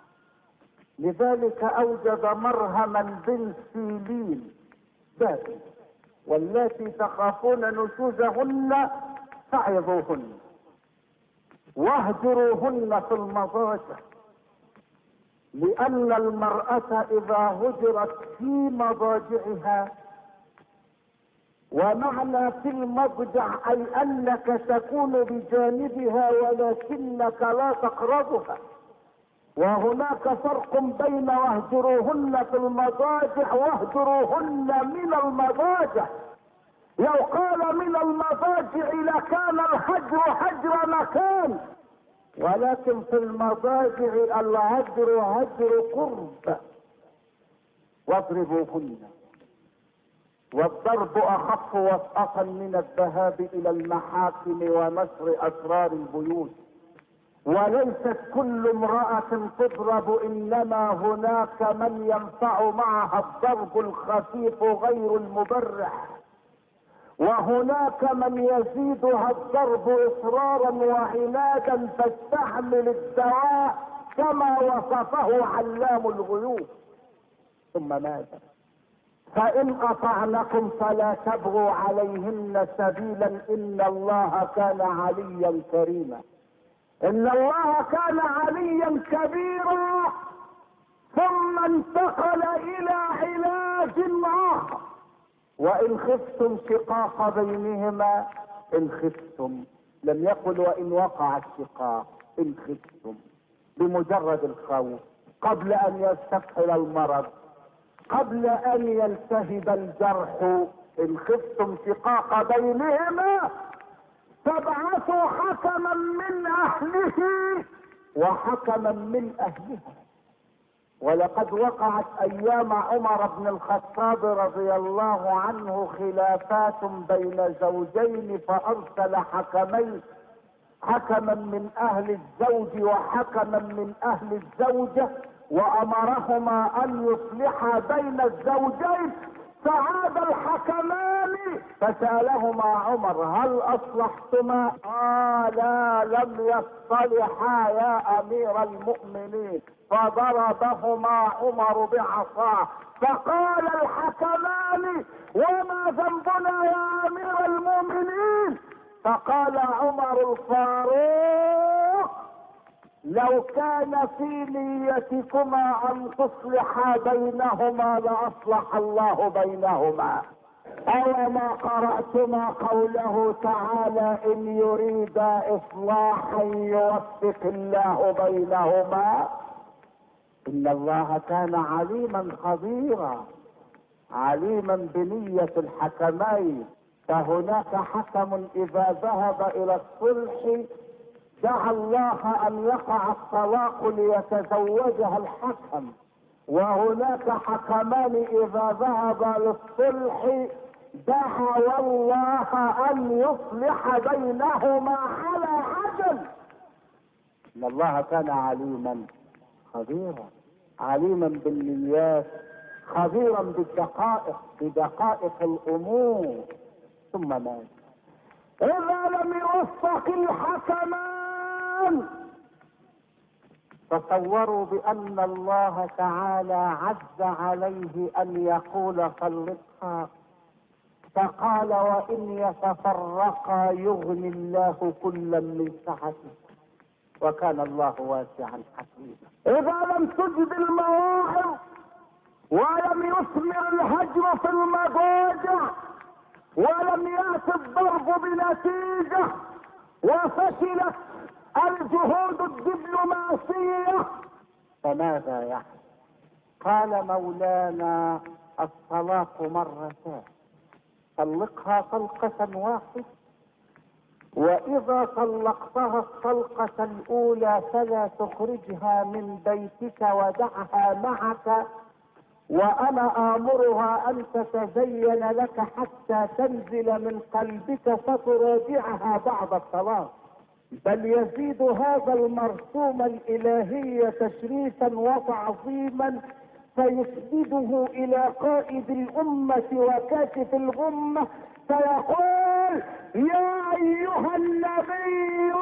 Speaker 1: لذلك اوجد مرهما بنسلين دافئ: واللاتي تخافون نشوزهن فعظوهن واهجروهن في المضاجع. لان المرأة اذا هجرت في مضاجعها، ومعنى في المضجع اي انك تكون بجانبها ولكنك لا تقربها، وهناك فرق بين واهجروهن في المضاجع واهجروهن من المضاجع. لو قال من المضاجع لكان الهجر هجر مكان، ولكن في المضاجع الهجر هجر قرب. واضربوهن، والضرب اخف وطأة من الذهاب الى المحاكم ونشر اسرار البيوت. وليست كل امرأة تضرب، انما هناك من ينفع معها الضرب الخفيف غير المبرح، وهناك من يزيدها الضرب اصرارا وعنادا تستحمل الدواء كما وصفه علام الغيوب. ثم ماذا؟ فان اطعنكم فلا تبغوا عليهن سبيلا، ان الله كان عليا كريما. ان الله كان عليا كبيرا. ثم انتقل الى علاج اخر: وان خفتم شقاق بينهما. ان خفتم، لم يقل وان وقع الشقاق، ان خفتم، بمجرد الخوف، قبل ان يستفحل المرض، قبل ان يلتهب الجرح. ان خفتم شقاق بينهما فابعثوا حكما من اهله وحكما من اهلها. ولقد وقعت ايام عمر بن الخطاب رضي الله عنه خلافات بين زوجين، فارسل حكمين: حكما من اهل الزوج وحكما من اهل الزوجة، وامرهما ان يصلحا بين الزوجين. فعاد الحكمان فسألهما عمر: هل اصلحتما؟ قالا: لم يصطلحا يا امير المؤمنين. فضربهما عمر بعصاه. فقال الحكمان: وما ذنبنا يا امير المؤمنين؟ فقال عمر الفاروق: لو كان في نيتكما ان تصلحا بينهما لاصلح الله بينهما. اوما قرأتما قوله تعالى: ان يريد اصلاحا يوفق الله بينهما. ان الله كان عليما خبيرا، عليما بنية الحكمين. فهناك حكم اذا ذهب الى الصلح دعا الله ان يقع الطلاق ليتزوجها الحكم، وهناك حكمان اذا ذهب للصلح دعا الله ان يصلح بينهما على عدل. ان الله كان عليما خبيرا، عليما بالنيات، خبيرا بالدقائق، بدقائق الامور. ثم مات اذا لم يوفق الحكمان تصوروا بان الله تعالى عز عليه ان يقول طلقها، فقال وان يتفرقا يغني الله كلا من سعته، وكان الله واسعا حكيما. اذا لم تجد المواعظ ولم يثمر الهجر في المضاجع ولم يأت الضرب بنتيجة وفشلت الجهود الدبلوماسية فماذا يحدث؟ قال مولانا الطلاق مرتان، طلقها طلقة واحدة، واذا طلقتها الطلقة الاولى فلا تخرجها من بيتك ودعها معك، وانا امرها ان تتزين لك حتى تنزل من قلبك فتراجعها بعد الطلاق. بل يزيد هذا المرسوم الالهي تشريفا وتعظيما فيسنده الى قائد الامة وكاشف الغمة فيقول يا ايها النبي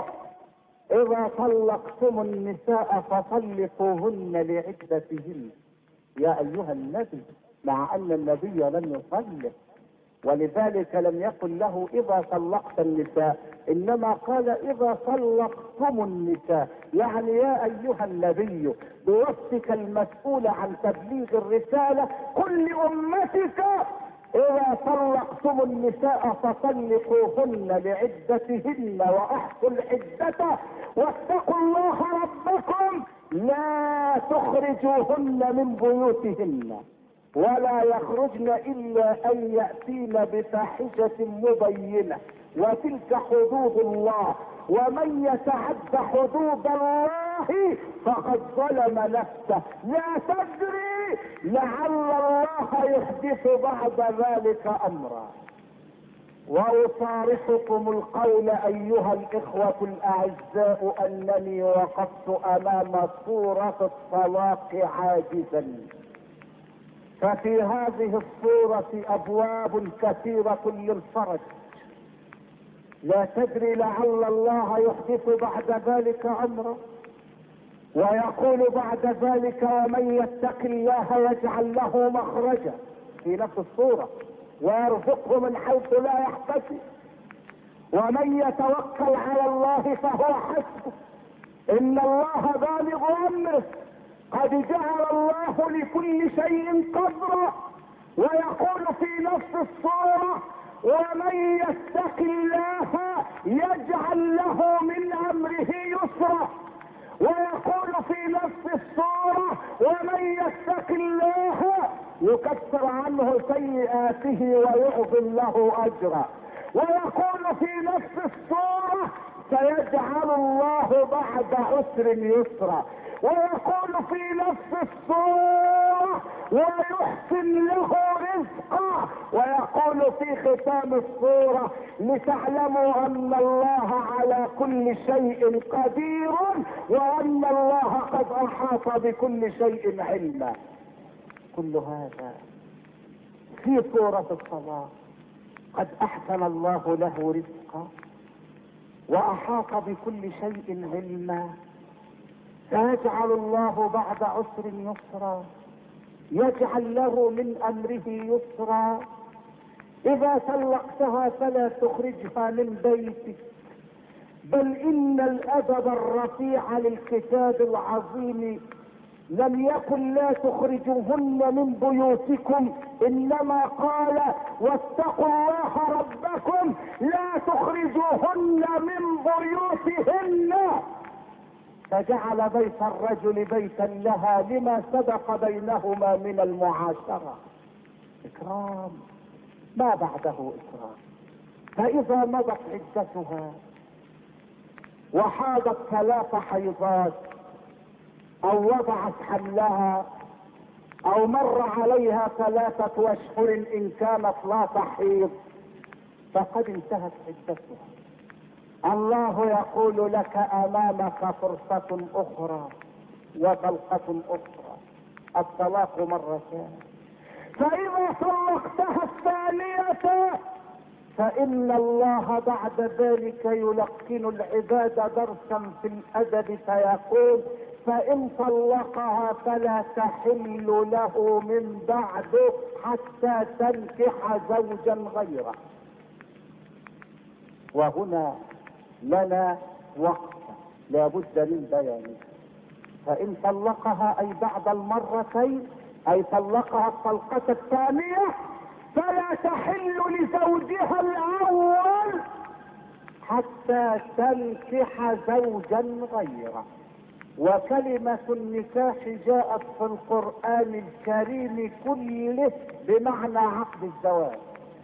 Speaker 1: اذا طلقتم النساء فطلقوهن لعدتهن. يا ايها النبي، مع ان النبي لم يطلق، ولذلك لم يقل له اذا طلقت النساء، انما قال اذا طلقتم النساء، يعني يا ايها النبي بوصفك المسؤول عن تبليغ الرسالة قل لامتك اذا طلقتم النساء فطلقوهن لعدتهن واحصوا العدة واتقوا الله ربكم لا تخرجوهن من بيوتهن ولا يخرجن الا ان يأتين بفاحشة مبينة وتلك حدود الله ومن يتعد حدود الله فقد ظلم نفسه لا تدري لعل الله يحدث بعد ذلك امرا. واصارحكم القول ايها الاخوة الاعزاء انني وقفت امام صورة الطلاق عاجزا، ففي هذه الصورة ابواب كثيرة للفرج، لا تدري لعل الله يحدث بعد ذلك امرا. ويقول بعد ذلك ومن يتق الله يجعل له مخرجا في نفس الصورة ويرزقه من حيث لا يحتسب ومن يتوكل على الله فهو حسبه ان الله بالغ امره قد جعل الله لكل شيء قدرا. ويقول في نفس الصورة ومن يتق الله يجعل له من امره يسرا. ويقول في نفس الصورة ومن يتق الله يكفر عنه سيئاته ويعظم له اجرا. ويقول في نفس الصورة سيجعل الله بعد عسر يسرا. ويقول في نفس الصورة ويحسن له رزقا. ويقول في ختام الصورة لتعلموا ان الله على كل شيء قدير وان الله قد احاط بكل شيء علما. كل هذا في صورة الصلاة. قد احسن الله له رزقا واحاط بكل شيء علما. سيجعل الله بعد عسر يسرا، يجعل له من امره يسرا. اذا طلقتها فلا تخرجها من بيتك، بل ان الادب الرفيع للكتاب العظيم لم يقل لا تخرجوهن من بيوتكم، انما قال واتقوا الله ربكم لا تخرجوهن من بيوتهن. فجعل بيت الرجل بيتا لها لما سبق بينهما من المعاشرة. اكرام ما بعده اكرام. فاذا مضت عدتها وحاضت 3 حيضات او وضعت حملها او مر عليها 3 اشهر ان كانت لا تحيض فقد انتهت عدتها. الله يقول لك امامك فرصة اخرى وطلقة اخرى، الطلاق مرتان. فاذا طلقتها الثانية فان الله بعد ذلك يلقن العباد درسا في الادب فيقول فان طلقها فلا تحل له من بعد حتى تنكح زوجا غيره. وهنا لنا وقت لا بد من بيانه. فان طلقها اي بعد المرتين اي طلقها الطلقة الثانية فلا تحل لزوجها الاول حتى تنكح زوجا غيره. وكلمة النكاح جاءت في القرآن الكريم كله بمعنى عقد الزواج،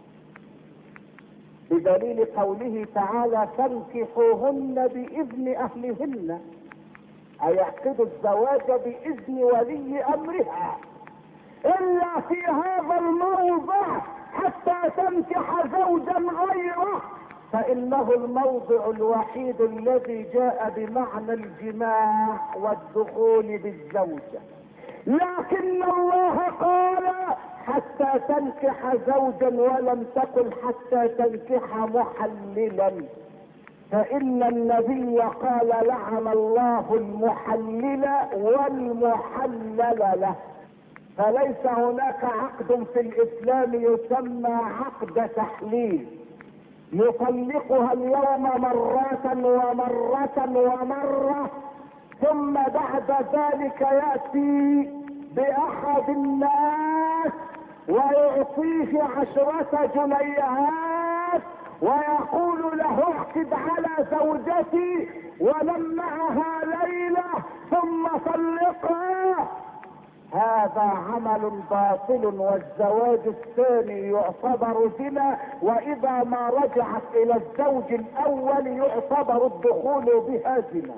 Speaker 1: بدليل قوله تعالى فانكحوهن بإذن أهلهن، أي يعقدوا الزواج بإذن ولي أمرها، إلا في هذا الموضع حتى تنكح زوجا غيره، فإنه الموضع الوحيد الذي جاء بمعنى الجماع والدخول بالزوجة. لكن الله قال حتى تنكح زوجا ولم تقل حتى تنكح محللا، فإن النبي قال لعن الله المحلل والمحلل له. فليس هناك عقد في الإسلام يسمى عقد تحليل يطلقها اليوم مرات ومرة ومرة ثم بعد ذلك يأتي بأحد الناس ويعطيه 10 جنيهات ويقول له اعقد على زوجتي ونم معها ليلة ثم طلقها. هذا عمل باطل، والزواج الثاني يعتبر زنا، واذا ما رجعت الى الزوج الاول يعتبر الدخول بها زنا.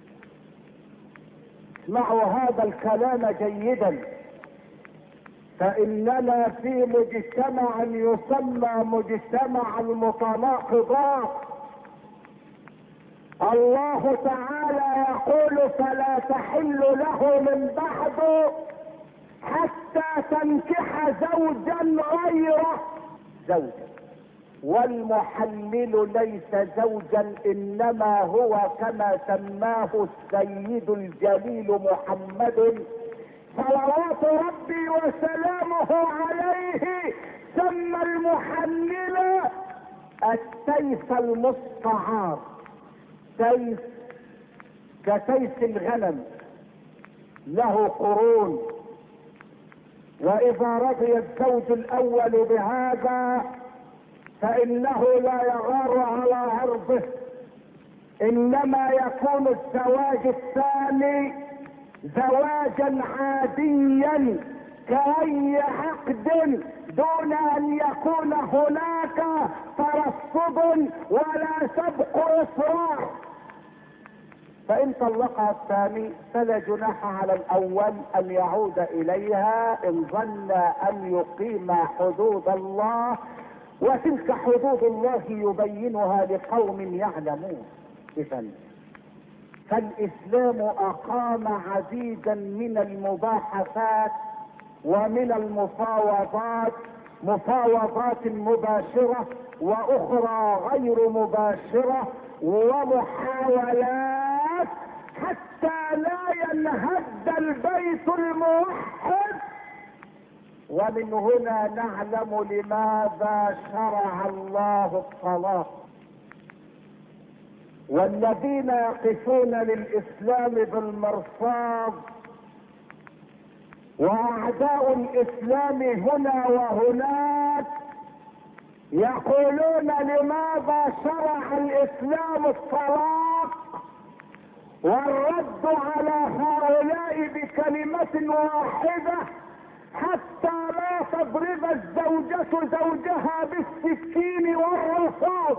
Speaker 1: اسمعوا هذا الكلام جيدا، فاننا في مجتمع يسمى مجتمع المتناقضات. الله تعالى يقول فلا تحل له من بعد حتى تنكح زوجا غيره. زوجا، والمحلل ليس زوجا انما هو كما سماه السيد الجليل محمد صلوات ربي وسلامه عليه، سمى المحلل السيف المستعار، سيف كسيف الغنم له قرون، واذا رضي الزوج الاول بهذا فانه لا يغار على عرضه، انما يكون الزواج الثاني زواجا عاديا كأي عقد دون ان يكون هناك ترصد ولا سبق اصرار. فان طلقها الثاني فلا جناح على الاول ان يعود اليها ان ظن ان يقيم حدود الله، وتلك حدود الله يبينها لقوم يعلمون. اذا فالاسلام اقام عديدا من المباحثات ومن المفاوضات، مفاوضات مباشرة واخرى غير مباشرة، ومحاولات حتى لا ينهد البيت الموحد. ومن هنا نعلم لماذا شرع الله الطلاق. والذين يقفون للاسلام بالمرصاد واعداء الاسلام هنا وهناك يقولون لماذا شرع الاسلام الطلاق والرد على هؤلاء بكلمة واحدة حتى لا تضرب الزوجة زوجها بالسكين والرصاص.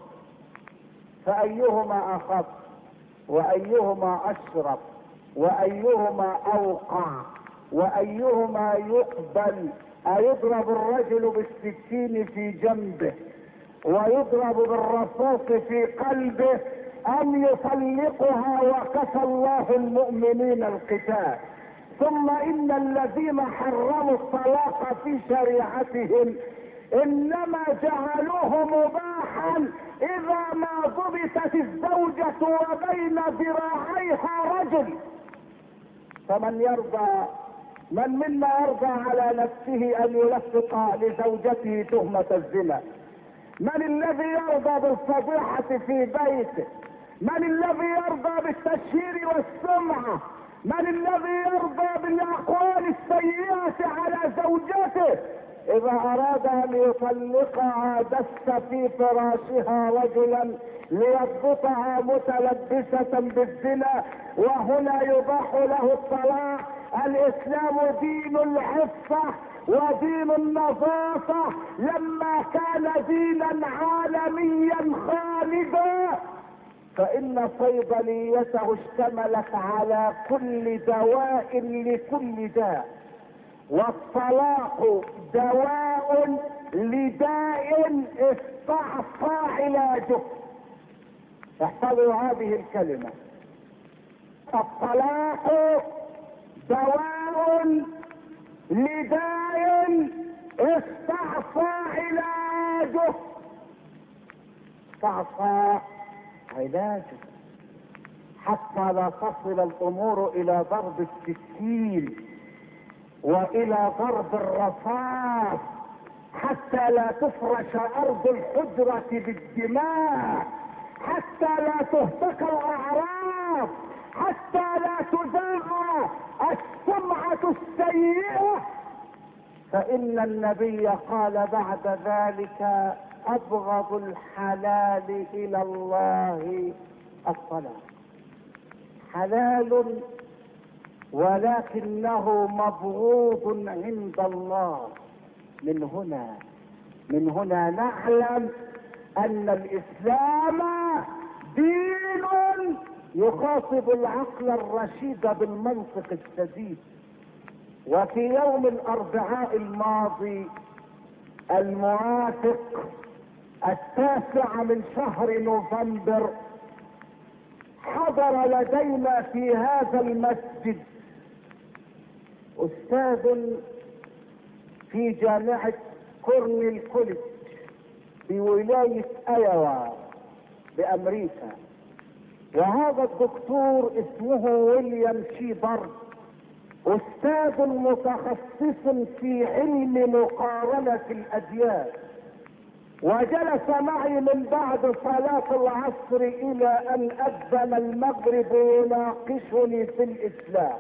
Speaker 1: فأيهما أخف وأيهما أشرف وأيهما أوقع وأيهما يقبل؟ أيضرب الرجل بالسكين في جنبه ويضرب بالرصاص في قلبه، أم يطلقها وكفى الله المؤمنين القتال؟ ثم إن الذين حرموا الطلاق في شريعتهم إنما جعلوه مباحا إذا ما ضبطت الزوجة وبين ذراعيها رجل. فمن يرضى، من منا يرضى على نفسه أن يلفق لزوجته تهمة الزنا؟ من الذي يرضى بالفضيحة في بيته؟ من الذي يرضى بالتشهير والسمعة؟ من الذي يرضى بالاقوال السيئة على زوجته؟ اذا اراد ان يطلقها دس في فراشها رجلا ليضبطها متلبسة بالزنا، وهنا يباح له الطلاق. الاسلام دين العفة ودين النظافة، لما كان دينا عالميا خالدا فإن صيدليته اشتملت على كل دواء لكل داء، والطلاق دواء لداء استعصى علاجه. احفظوا هذه الكلمة: الطلاق دواء لداء استعصى علاجه. استعصى علاجه حتى لا تصل الامور الى ضرب السكين والى ضرب الرصاص، حتى لا تفرش ارض الحجرة بالدماء، حتى لا تهتك الاعراض، حتى لا تذاع السمعة السيئة. فان النبي قال بعد ذلك: ابغض الحلال الى الله الطلاق. حلال ولكنه مبغوض عند الله. من هنا نعلم ان الاسلام دين يخاطب العقل الرشيد بالمنطق السديد. وفي يوم الاربعاء الماضي الموافق 9 من شهر نوفمبر حضر لدينا في هذا المسجد استاذ في جامعة كورنيل كوليدج بولاية ايوا بامريكا، وهذا الدكتور اسمه ويليام شيبرد، استاذ متخصص في علم مقارنة الاديان، وجلس معي من بعد صلاة العصر الى ان اذن المغرب يناقشني في الاسلام،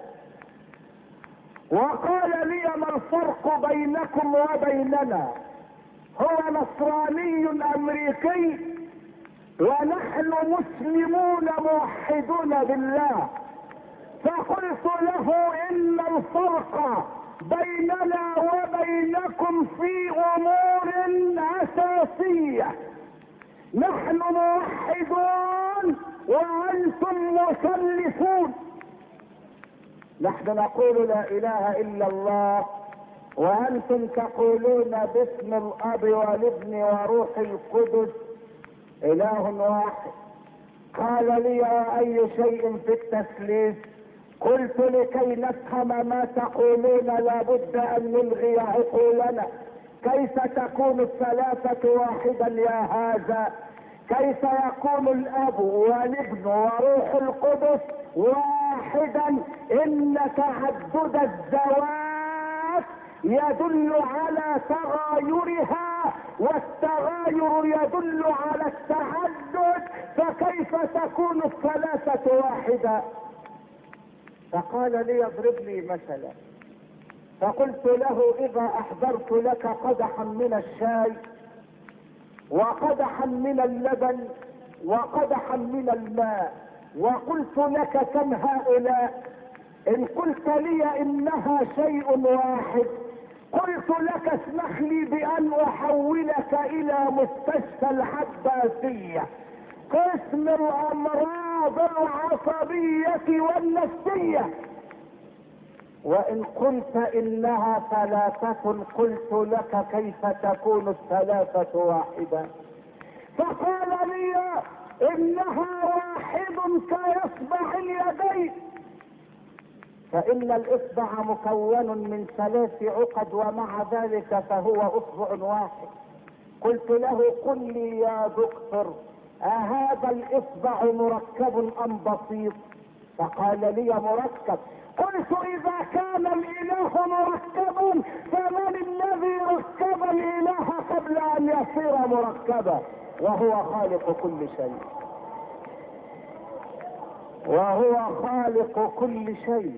Speaker 1: وقال لي: ما الفرق بينكم وبيننا؟ هو نصراني امريكي ونحن مسلمون موحدون بالله. فقلت له: ان الفرق بيننا وبينكم في امور اساسية، نحن موحدون وانتم مثلثون. نحن نقول لا اله الا الله وانتم تقولون باسم الاب والابن وروح القدس اله واحد. قال لي: واي شيء في التثليث؟ قلت: لكي نفهم ما تقولون لابد ان نلغي عقولنا. كيف تكون الثلاثة واحدا يا هذا؟ كيف يكون الاب والابن وروح القدس واحدا؟ ان تعدد الذوات يدل على تغايرها، والتغاير يدل على التعدد، فكيف تكون الثلاثة واحدة؟ فقال لي: اضرب لي مثلا. فقلت له: اذا احضرت لك قدحا من الشاي وقدحا من اللبن وقدحا من الماء،
Speaker 2: وقلت لك كم هؤلاء؟ ان قلت لي انها شيء واحد قلت لك اسمح لي بان احولك الى مستشفى العباسية قسم الامراض العصبية والنفسية. وان قلت انها ثلاثة قلت لك كيف تكون الثلاثة واحدة؟ فقال لي انها واحد كاصبع اليدين، فان الاصبع مكون من 3 عقد ومع ذلك فهو اصبع واحد. قلت له قل لي يا دكتور اهذا الاصبع مركب ام بسيط؟ فقال لي مركب. قلت اذا كان الاله مركب فمن الذي ركب الاله قبل ان يصير مركبا؟ وهو خالق كل شيء، وهو خالق كل شيء.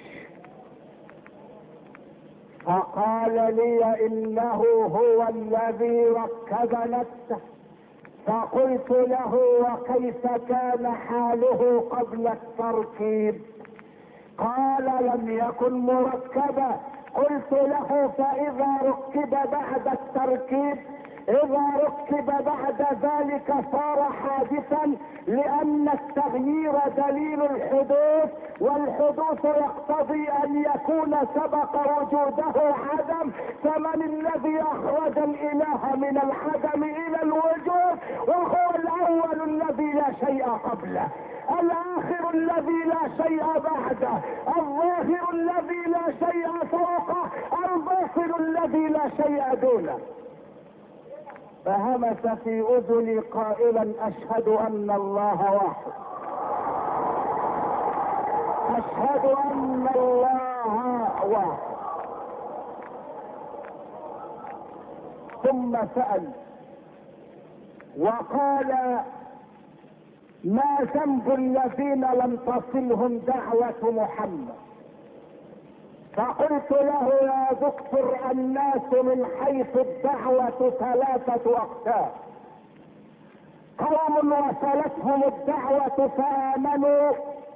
Speaker 2: فقال لي انه هو الذي ركب نفسه. فقلت له وكيف كان حاله قبل التركيب؟ قال لم يكن مركبا. قلت له فاذا ركب بعد التركيب، اذا ركب بعد ذلك صار حادثا، لان التغيير دليل الحدوث، والحدوث يقتضي ان يكون سبق وجوده عدم. فمن الذي اخرج الاله من العدم الى الوجود؟ وهو الاول الذي لا شيء قبله، الاخر الذي لا شيء بعده، الظاهر الذي لا شيء فوقه، الباطن الذي لا شيء دونه. فهمس في اذني قائلا اشهد ان الله واحد، اشهد ان الله واحد. ثم سأل وقال ما ذنب الذين لم تصلهم دعوة محمد؟ فقلت له يا دكتور الناس من حيث الدعوة 3 أقسام: قوم وصلتهم الدعوة فآمنوا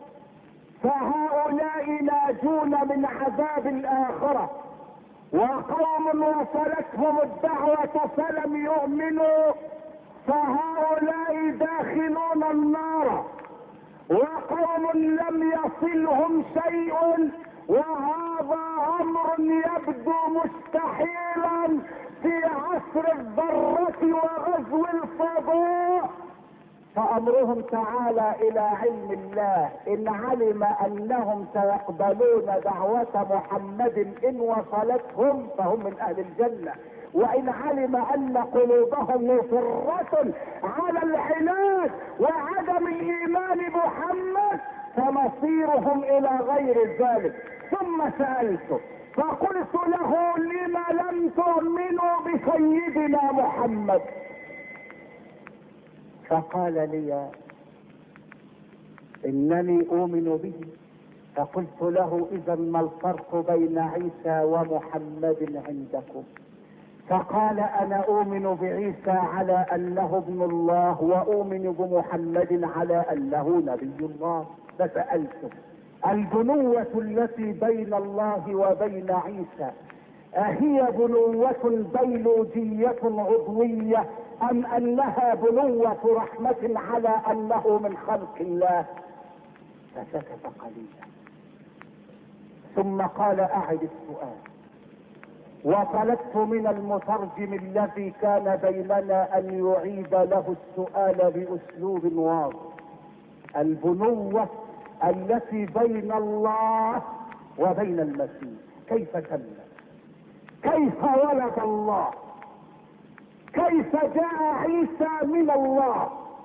Speaker 2: فهؤلاء ناجون من عذاب الآخرة، وقوم وصلتهم الدعوة فلم يؤمنوا فهؤلاء داخلون النار، وقوم لم يصلهم شيء وهذا امر يبدو مستحيلا في عصر الذرة وغزو الفضاء، فامرهم تعالى الى علم الله. ان علم انهم سيقبلون دعوة محمد ان وصلتهم فهم من اهل الجنة، وان علم ان قلوبهم مصرة على العناد وعدم الايمان بمحمد فمصيرهم الى غير ذلك. ثم سألته فقلت له لم لم تؤمنوا بسيدنا محمد؟ فقال لي انني اؤمن به. فقلت له اذا ما الفرق بين عيسى ومحمد عندكم؟ فقال انا اؤمن بعيسى على انه ابن الله واؤمن بمحمد على انه نبي الله. فسألته البنوة التي بين الله وبين عيسى أهي بنوة بيولوجية عضوية أم أنها بنوة رحمة على أنه من خلق الله؟ فسكت قليلا ثم قال أعد السؤال. وطلبت من المترجم الذي كان بيننا أن يعيد له السؤال بأسلوب واضح. البنوة التي بين الله وبين المسيح كيف تمت؟ كيف ولد الله؟ كيف جاء عيسى من الله؟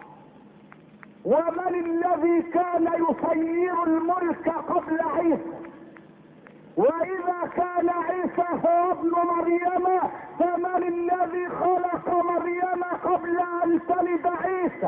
Speaker 2: ومن الذي كان يسير الملك قبل عيسى؟ واذا كان عيسى هو ابن مريم فمن الذي خلق مريم قبل ان تلد عيسى؟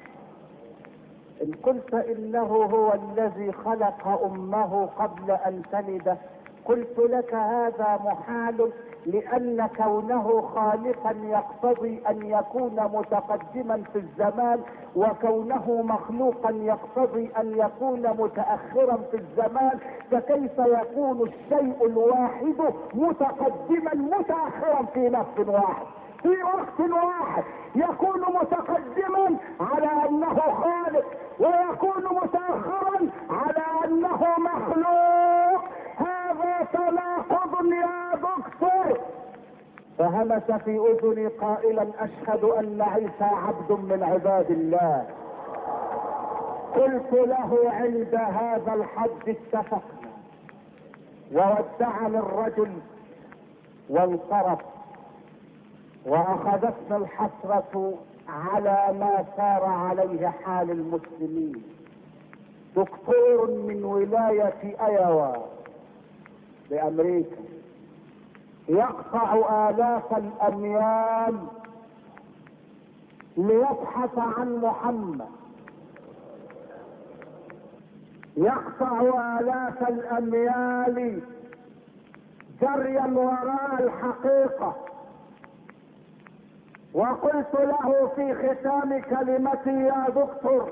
Speaker 2: ان قلت انه هو الذي خلق امه قبل ان تلده قلت لك هذا محال، لأن كونه خالقا يقتضي أن يكون متقدما في الزمان، وكونه مخلوقا يقتضي أن يكون متأخرا في الزمان، فكيف يكون الشيء الواحد متقدما متأخرا في نفس واحد، في وقت واحد؟ يكون متقدما على أنه خالق، ويكون متأخرا على أنه مخلوق. هذا تناقض يا دكتور. فهمس في اذني قائلا اشهد ان عيسى عبد من عباد الله. قلت له عند هذا الحد اتفقنا، وودعني الرجل وانصرف، واخذتنا الحسرة على ما سار عليه حال المسلمين. دكتور من ولاية ايوا بامريكا يقطع آلاف الأميال ليبحث عن محمد، يقطع آلاف الأميال جريا وراء الحقيقة. وقلت له في ختام كلمتي يا دكتور: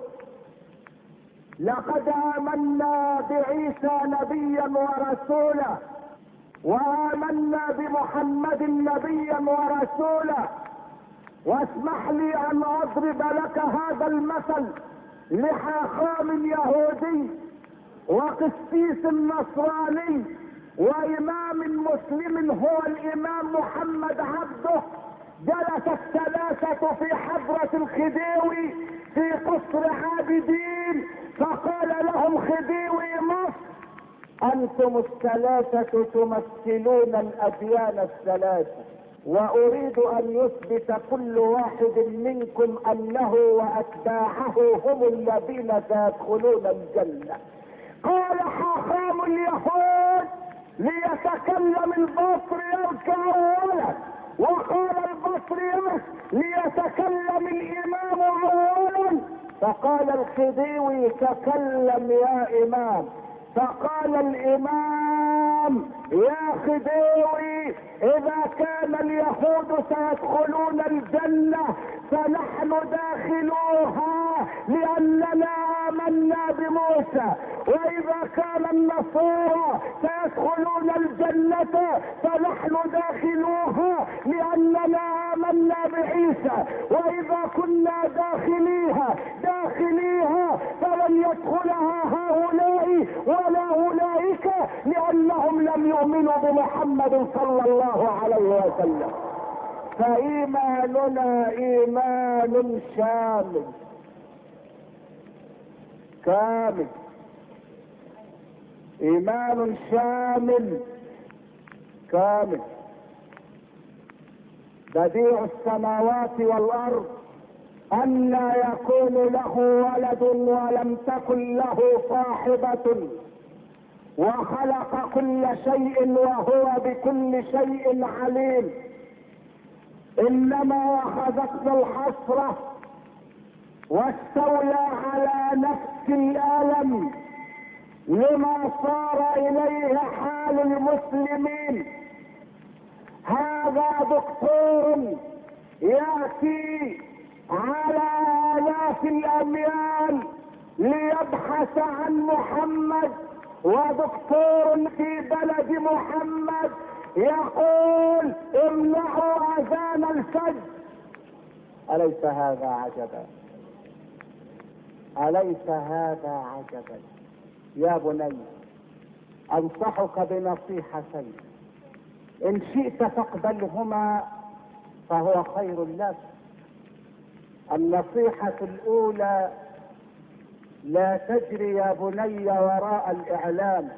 Speaker 2: لقد آمنا بعيسى نبيا ورسولا، وآمنا بمحمد نبيا ورسولا، واسمح لي ان اضرب لك هذا المثل لحاخام يهودي وقسيس نصراني وامام مسلم هو الامام محمد عبده. جلس الثلاثة في حضرة الخديوي في قصر عابدين، فقال لهم خديوي مصر: انتم الثلاثة تمثلون الاديان الثلاثة، واريد ان يثبت كل واحد منكم انه واتباعه هم الذين سيدخلون الجنة. قال حاخام اليهود: ليتكلم البصر يركع اولا، وقال البصري: ليتكلم الامام اولا. فقال الخديوي: تكلم يا امام. فقال الامام: يا خديوي، اذا كان اليهود سيدخلون الجنة فنحن داخلوها لاننا امنا بموسى، واذا كان النصارى سيدخلون الجنة فنحن داخلوها لاننا امنا بعيسى، واذا كنا داخليها فلن يدخلها هؤلاء ولا اولئك، لانهم لم يؤمنوا بمحمد صلى الله عليه وسلم. فايماننا ايمان شامل كامل، ايمان شامل كامل، بديع السماوات والارض، أن يكون له ولد ولم تكن له صاحبة، وخلق كل شيء وهو بكل شيء عليم. انما اخذتنا الحسرة واستولى على نفس الالم لما صار اليه حال المسلمين. هذا دكتور يأتي على آلاف الأميال ليبحث عن محمد، ودكتور في بلد محمد يقول: امنعوا أذان الفجر. أليس هذا عجبا؟ أليس هذا عجبا؟ يا بني، أنصحك بنصيحتين، إن شئت فاقبلهما فهو خير لك. النصيحة الأولى: لا تجري يا بني وراء الإعلام.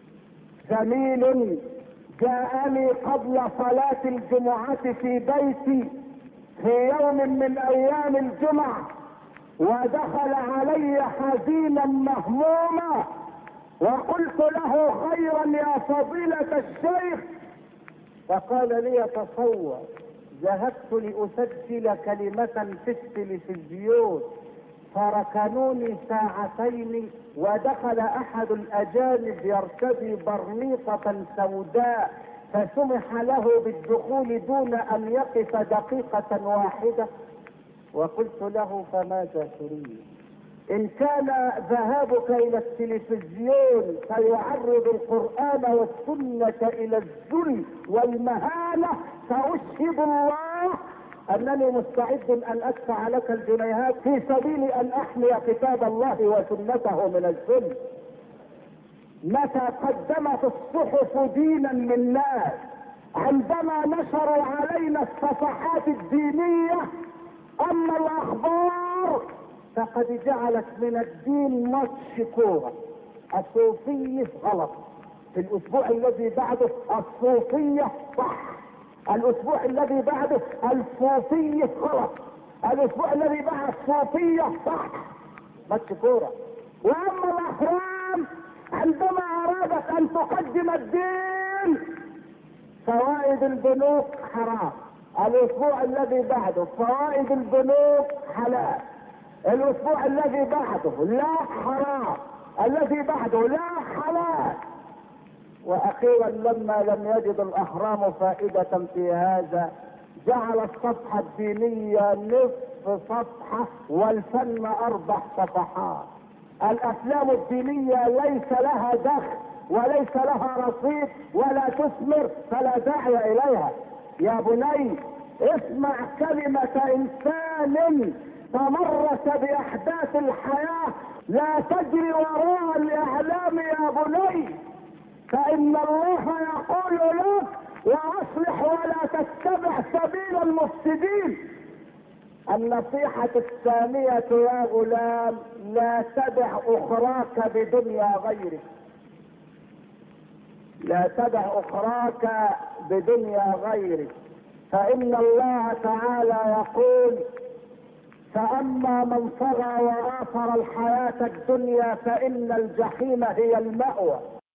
Speaker 2: زميل جاءني قبل صلاة الجمعة في بيتي في يوم من أيام الجمعة، ودخل علي حزينا مهموما، وقلت له: خيرا يا فضيلة الشيخ. فقال لي: تصور، ذهبت لأسجل كلمة في التلفزيون، فركنوني ساعتين، ودخل احد الاجانب يرتدي برنيطة سوداء، فسمح له بالدخول دون ان يقف دقيقة واحدة. وقلت له: فماذا تريد؟ ان كان ذهابك الى التلفزيون فيعرض القرآن والسنة الى الذل والمهانة، فاشهد الله انني مستعد ان ادفع لك الجنيهات في سبيل ان احمي كتاب الله وسنته من الذل. متى قدمت الصحف دينا للناس؟ عندما نشروا علينا الصفحات الدينية. اما الاخبار فقد جعلت من الدين ماتش كورة. الصوفية غلط، في الاسبوع الذي بعده الصوفية صح، الاسبوع الذي بعده الصوفية غلط، الاسبوع الذي بعد الصوفية صح، ماتش كورة. واما الاحرام عندما ارادت ان تقدم الدين، فوائد البنوك حرام، الاسبوع الذي بعده فوائد البنوك حلال، الاسبوع الذي بعده لا حرام، الذي بعده لا حلال. واخيرا لما لم يجد الاهرام فائدة في هذا، جعل الصفحة الدينية نصف صفحة والفن 4 صفحات. الافلام الدينية ليس لها دخل وليس لها رصيد ولا تثمر، فلا داعي اليها. يا بني اسمع كلمة انسان تمرس باحداث الحياة، لا تجري وراء الاعلام يا بني، فان الله يقول لك: واصلح ولا تتبع سبيل المفسدين. النصيحة الثانية يا غلام: لا تدع اخراك بدنيا غيرك، لا تدع اخراك بدنيا غيرك، فان الله تعالى يقول: فاما من طغى واثر الحياة الدنيا فان الجحيم هي المأوى.